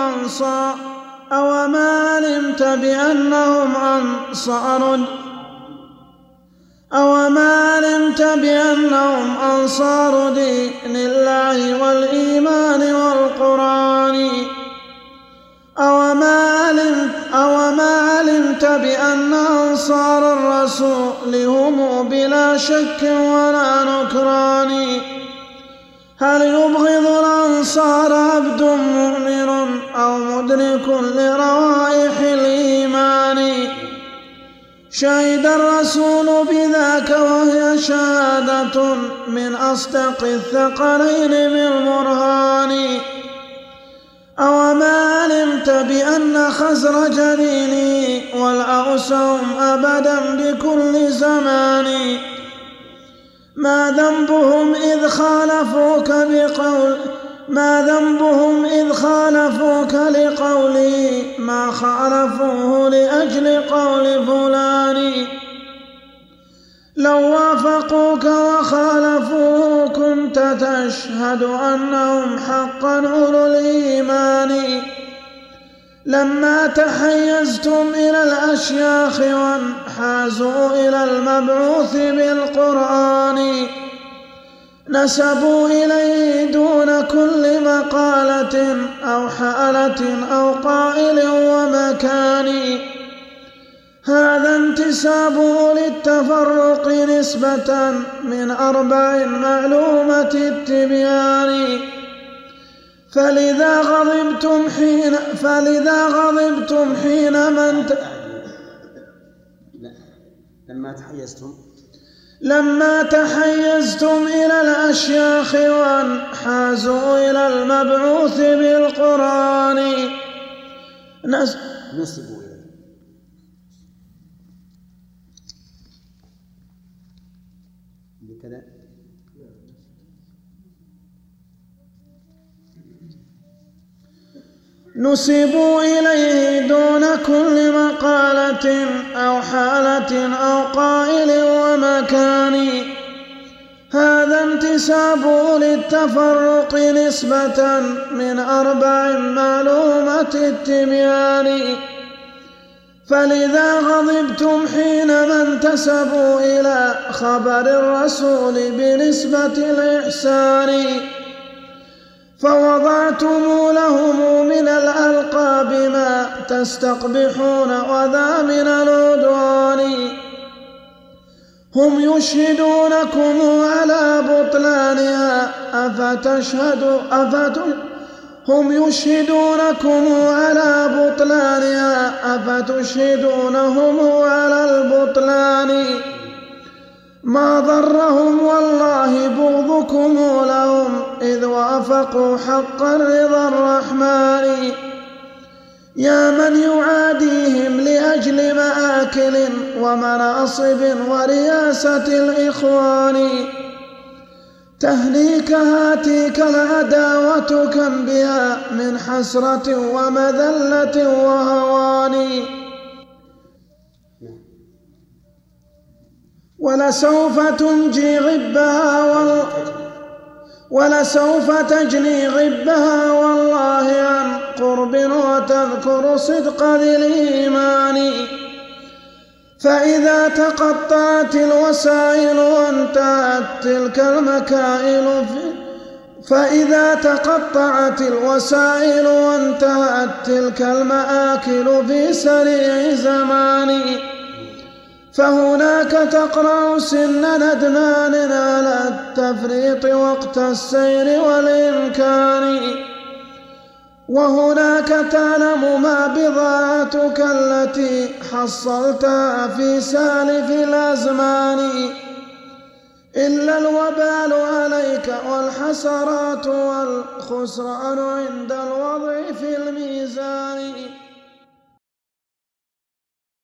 أنصار دين الله والإيمان والقرآن، أوما علمت بأن أنصار الرسول هم بلا شك ولا نكران، هل يبغض الأنصار عبد مؤمن أو مدرك لروائح الإيمان؟ شهد الرسول بذاك وهي شهادة من أصدق الثقلين بالبرهان، أوما علمت بأن خزرج ديني والأوس هم أبدا بكل زمان، ما ذنبهم إذ خالفوك لقولي ما خالفوه لأجل قول فلان، لو وافقوك وخالفوه كنت تشهد أنهم حقا أولو الإيمان، لما تحيزتم إلى الأشياخ وانحازوا إلى المبعوث بالقرآن، نسبوا إليه دون كل مقالة أو حالة أو قائل ومكان، هذا انتسابه للتفرق نسبة من 4 معلومة التبيان. فلذا غضبتم حين من لما تحيزتم إلى الأشياخ وانحازوا إلى المبعوث بالقرآن. نسبوا إليه بكذا. نسبوا إليه دون كل مقالة أو حالة أو قائل ومكان. هذا انتسابه للتفرق نسبة من 4 معلومة التبيان. فلذا غضبتم حين ما انتسبوا إلى خبر الرسول بنسبة الإحسان. فوضعتم لهم من الألقاب ما تستقبحون وذا من العدوان. هم يشهدونكم على بطلانها أفتشهدونهم على البطلان. ما ضرهم والله بغضكم لهم إذ وافقوا حق رضا الرحمن. يا من يعاديهم لأجل مآكل ومناصب ورياسة الإخوان. تهنيك هاتيك العداوة كم بها من حسرة ومذلة وهوان. ولسوف تجني غبها والله عن قرب وتذكر صدق ذي الإيمان. فإذا تقطعت الوسائل وانتهت تلك المآكل في سريع زمان. فهناك تقرع سن ندمان على التفريط وقت السير والإمكان. وهناك تعلم ما بضاعتك التي حصلتها في سالف الأزمان. إلا الوبال عليك والحسرات والخسران عند الوضع في الميزان.